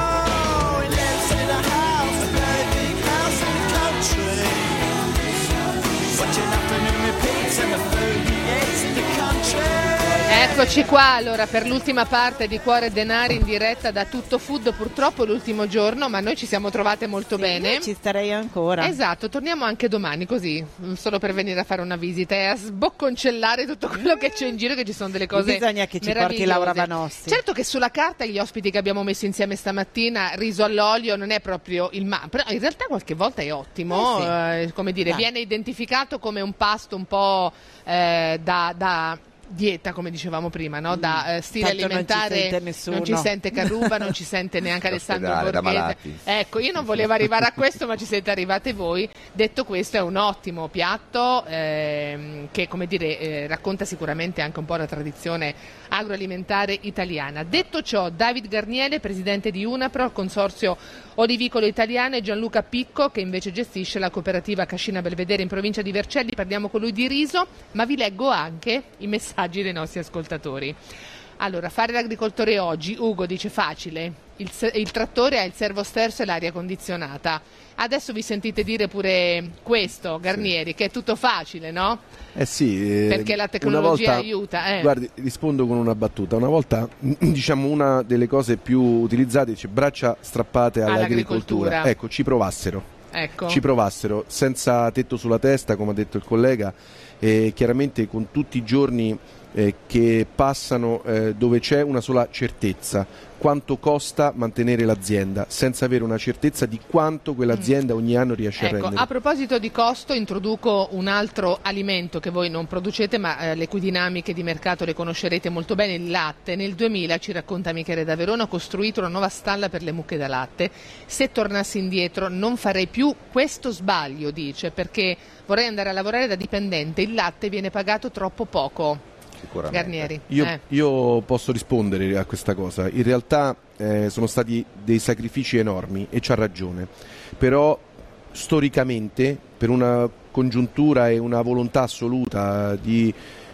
Eccoci qua allora per l'ultima parte di Cuore e Denari in diretta da Tutto Food, purtroppo l'ultimo giorno, ma noi ci siamo trovate molto Sì, bene. io ci starei ancora. Esatto, torniamo anche domani così, solo per venire a fare una visita e a sbocconcellare tutto quello che c'è in giro, che ci sono delle cose Bisogna che ci porti meravigliose. Laura Vanossi. Certo che sulla carta gli ospiti che abbiamo messo insieme stamattina, riso all'olio non è proprio il ma, però in realtà qualche volta è ottimo, Eh sì. eh, come dire, Dai. viene identificato come un pasto un po' eh, da... da dieta, come dicevamo prima, no? Da eh, stile Tanto non ci alimentare sente nessuno. non ci sente Carruba, non ci sente neanche Alessandro Ospedale, da Borghese. malati. Ecco, io non volevo arrivare a questo, ma ci siete arrivate voi. Detto questo, è un ottimo piatto ehm, che, come dire, eh, racconta sicuramente anche un po' la tradizione agroalimentare italiana. Detto ciò, David Garniele, presidente di UNAPRO, il consorzio olivicolo italiano, e Gianluca Picco, che invece gestisce la cooperativa Cascina Belvedere in provincia di Vercelli. Parliamo con lui di riso, ma vi leggo anche i messaggi dei nostri ascoltatori. Allora, fare l'agricoltore oggi, Ugo dice facile, il, se- il trattore ha il servosterzo e l'aria condizionata. Adesso vi sentite dire pure questo, Garnieri, sì, che è tutto facile, no? Eh sì, eh, perché la tecnologia una volta, aiuta. Eh. Guardi, rispondo con una battuta. Una volta, diciamo, una delle cose più utilizzate dice braccia strappate all'agricoltura. All'agricoltura. Ecco, ci provassero. Ecco. Ci provassero, senza tetto sulla testa, come ha detto il collega, e chiaramente con tutti i giorni eh, che passano eh, dove c'è una sola certezza: quanto costa mantenere l'azienda, senza avere una certezza di quanto quell'azienda ogni anno riesce Ecco, a rendere. a proposito di costo, introduco un altro alimento che voi non producete, ma eh, le cui dinamiche di mercato le conoscerete molto bene, il latte. Nel duemila, ci racconta Michele da Verona, ho costruito una nuova stalla per le mucche da latte. Se tornassi indietro non farei più questo sbaglio, dice, perché vorrei andare a lavorare da dipendente, il latte viene pagato troppo poco. Garnieri. Io, eh. io posso rispondere a questa cosa. In realtà eh, sono stati dei sacrifici enormi e c'ha ragione, però storicamente, per una congiuntura e una volontà assoluta di,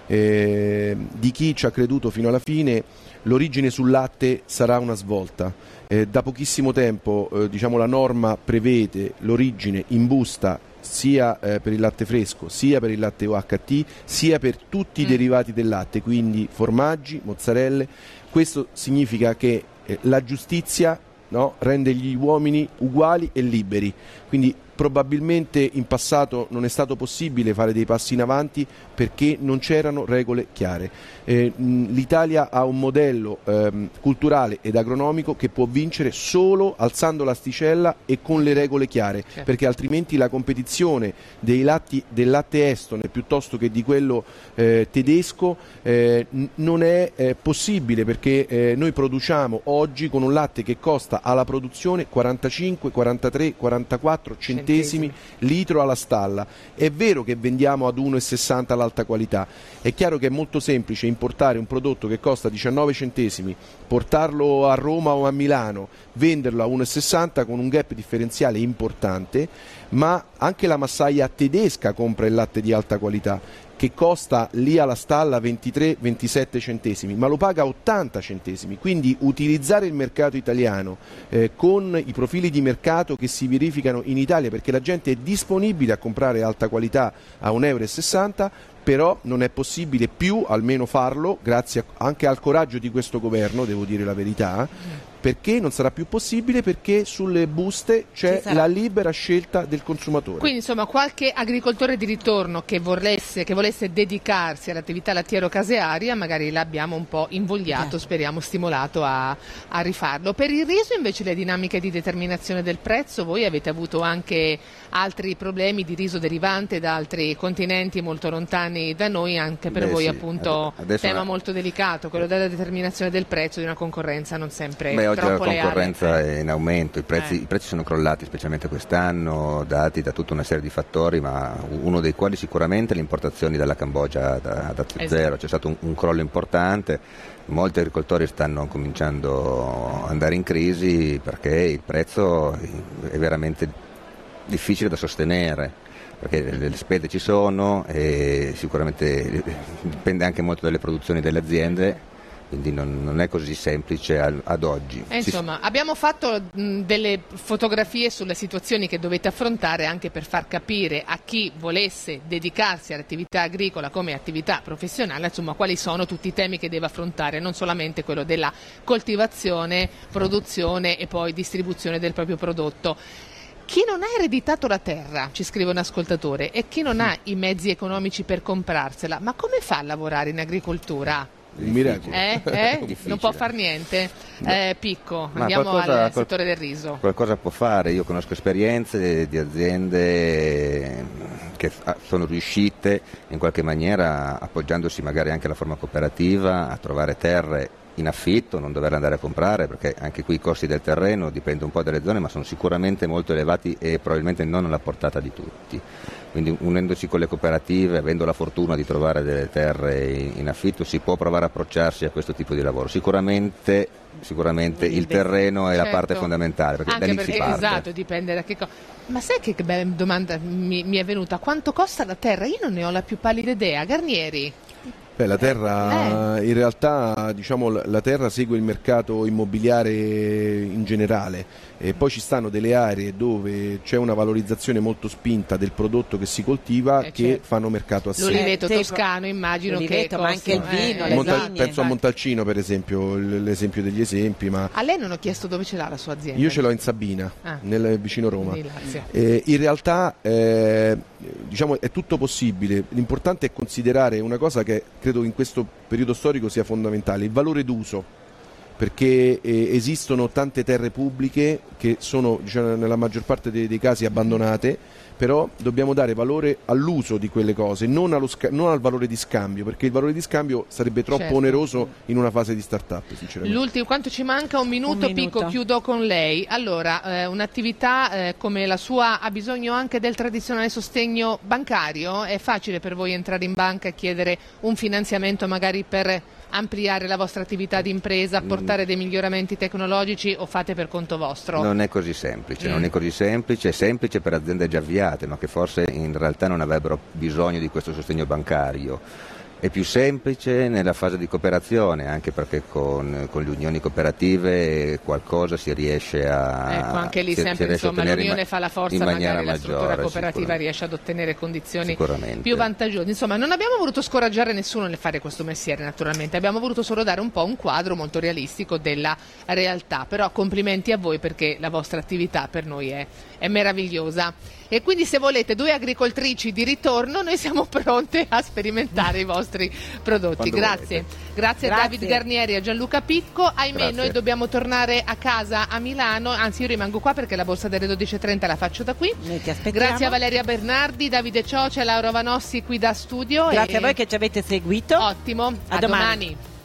eh, di chi ci ha creduto fino alla fine, l'origine sul latte sarà una svolta. Eh, da pochissimo tempo eh, diciamo, la norma prevede l'origine in busta sia eh, per il latte fresco, sia per il latte O H T, sia per tutti i Mm. derivati del latte, quindi formaggi, mozzarelle. Questo significa che eh, la giustizia, no, rende gli uomini uguali e liberi, quindi probabilmente in passato non è stato possibile fare dei passi in avanti perché non c'erano regole chiare. Eh, mh, L'Italia ha un modello ehm, culturale ed agronomico che può vincere solo alzando l'asticella e con le regole chiare, Certo. perché altrimenti la competizione dei latti, del latte estone piuttosto che di quello eh, tedesco eh, n- non è eh, possibile, perché eh, noi produciamo oggi con un latte che costa alla produzione quarantacinque, quarantatré, quarantaquattro centesimi centesimi litro alla stalla. È vero che vendiamo ad uno e sessanta l'alta qualità, è chiaro che è molto semplice importare un prodotto che costa diciannove centesimi, portarlo a Roma o a Milano, venderlo a uno e sessanta con un gap differenziale importante, ma anche la massaia tedesca compra il latte di alta qualità, che costa lì alla stalla ventitré ventisette centesimi, ma lo paga ottanta centesimi. Quindi utilizzare il mercato italiano eh, con i profili di mercato che si verificano in Italia, perché la gente è disponibile a comprare alta qualità a un euro e sessanta, però non è possibile più almeno farlo, grazie anche al coraggio di questo governo, devo dire la verità, perché non sarà più possibile, perché sulle buste c'è la libera scelta del consumatore. Quindi insomma qualche agricoltore di ritorno che volesse, che volesse dedicarsi all'attività lattiero-casearia magari l'abbiamo un po' invogliato, speriamo stimolato a, a rifarlo. Per il riso invece le dinamiche di determinazione del prezzo, voi avete avuto anche altri problemi di riso derivante da altri continenti molto lontani da noi, anche per Beh, voi sì. appunto Adesso tema una... molto delicato, quello della determinazione del prezzo di una concorrenza non sempre Beh, oggi troppo la concorrenza leale. è in aumento, i prezzi, Eh. i prezzi sono crollati specialmente quest'anno, dati da tutta una serie di fattori, ma uno dei quali sicuramente le importazioni dalla Cambogia da, da zero, Esatto. c'è stato un, un crollo importante, molti agricoltori stanno cominciando ad andare in crisi perché il prezzo è veramente difficile da sostenere, perché le spese ci sono e sicuramente dipende anche molto dalle produzioni delle aziende, quindi non, non è così semplice al, ad oggi. E insomma, abbiamo fatto mh, delle fotografie sulle situazioni che dovete affrontare anche per far capire a chi volesse dedicarsi all'attività agricola come attività professionale, insomma, quali sono tutti i temi che deve affrontare, non solamente quello della coltivazione, produzione e poi distribuzione del proprio prodotto. Chi non ha ereditato la terra, ci scrive un ascoltatore, e chi non ha i mezzi economici per comprarsela, ma come fa a lavorare in agricoltura? Un miracolo. Eh? Eh? Non può far niente? Eh, Picco, Ma andiamo qualcosa- al settore del riso. Qualcosa può fare, io conosco esperienze di aziende che ah, sono riuscite in qualche maniera, appoggiandosi magari anche alla forma cooperativa, a trovare terre in affitto, non dover andare a comprare, perché anche qui i costi del terreno dipende un po' dalle zone, ma sono sicuramente molto elevati e probabilmente non alla portata di tutti. Quindi unendosi con le cooperative, avendo la fortuna di trovare delle terre in, in affitto, si può provare a approcciarsi a questo tipo di lavoro. Sicuramente, sicuramente il terreno è la Certo. parte fondamentale, perché da Anche lì perché si parte. esatto, dipende da che cosa. Ma sai che bella domanda mi, mi è venuta? Quanto costa la terra? Io non ne ho la più pallida idea. Garnieri? Beh, la terra, in realtà diciamo, la terra segue il mercato immobiliare in generale, e poi ci stanno delle aree dove c'è una valorizzazione molto spinta del prodotto che si coltiva, Eh, che certo. fanno mercato a sé. L'oliveto Eh, toscano immagino l'oliveto, che ma anche il costi- vino, eh, le Monta- vigne, penso a infatti. Montalcino, per esempio, l- l'esempio degli esempi, ma A lei non ho chiesto dove ce l'ha la sua azienda. io ce l'ho in Sabina, Ah. nel vicino Roma. Quindi Lazio. Eh, in realtà eh, diciamo, è tutto possibile, l'importante è considerare una cosa che credo in questo periodo storico sia fondamentale, il valore d'uso, perché eh, esistono tante terre pubbliche che sono, diciamo, nella maggior parte dei, dei casi abbandonate, però dobbiamo dare valore all'uso di quelle cose, non, allo sca- non al valore di scambio, perché il valore di scambio sarebbe troppo Certo. oneroso in una fase di start-up, sinceramente. L'ultimo, quanto ci manca? Un minuto, Un minuto. Picco, chiudo con lei. Allora, eh, un'attività eh, come la sua ha bisogno anche del tradizionale sostegno bancario? È facile per voi entrare in banca e chiedere un finanziamento magari per ampliare la vostra attività di impresa, portare dei miglioramenti tecnologici, o fate per conto vostro? Non è così semplice, Mm. non è così semplice, è semplice per aziende già avviate, ma che forse in realtà non avrebbero bisogno di questo sostegno bancario. È più semplice nella fase di cooperazione, anche perché con, con le unioni cooperative qualcosa si riesce a Ecco, anche lì si- si sempre riesce a insomma ottenere in l'unione ma- fa la forza, in maniera magari la struttura maggiore, cooperativa sicuramente. riesce ad ottenere condizioni Sicuramente. più vantaggiose. Insomma, non abbiamo voluto scoraggiare nessuno nel fare questo mestiere, naturalmente, abbiamo voluto solo dare un po' un quadro molto realistico della realtà, però complimenti a voi perché la vostra attività per noi è, è meravigliosa. E quindi se volete due agricoltrici di ritorno, noi siamo pronte a sperimentare i vostri prodotti. Quando Grazie. Grazie a Grazie. David Garnieri e a Gianluca Picco. Ahimè, Grazie. noi dobbiamo tornare a casa a Milano, anzi io rimango qua perché la borsa delle dodici e trenta la faccio da qui. Noi ti aspettiamo. Grazie a Valeria Bernardi, Davide Ciocia e Laura Vanossi qui da studio. Grazie e... a voi che ci avete seguito. Ottimo, a, A domani. domani.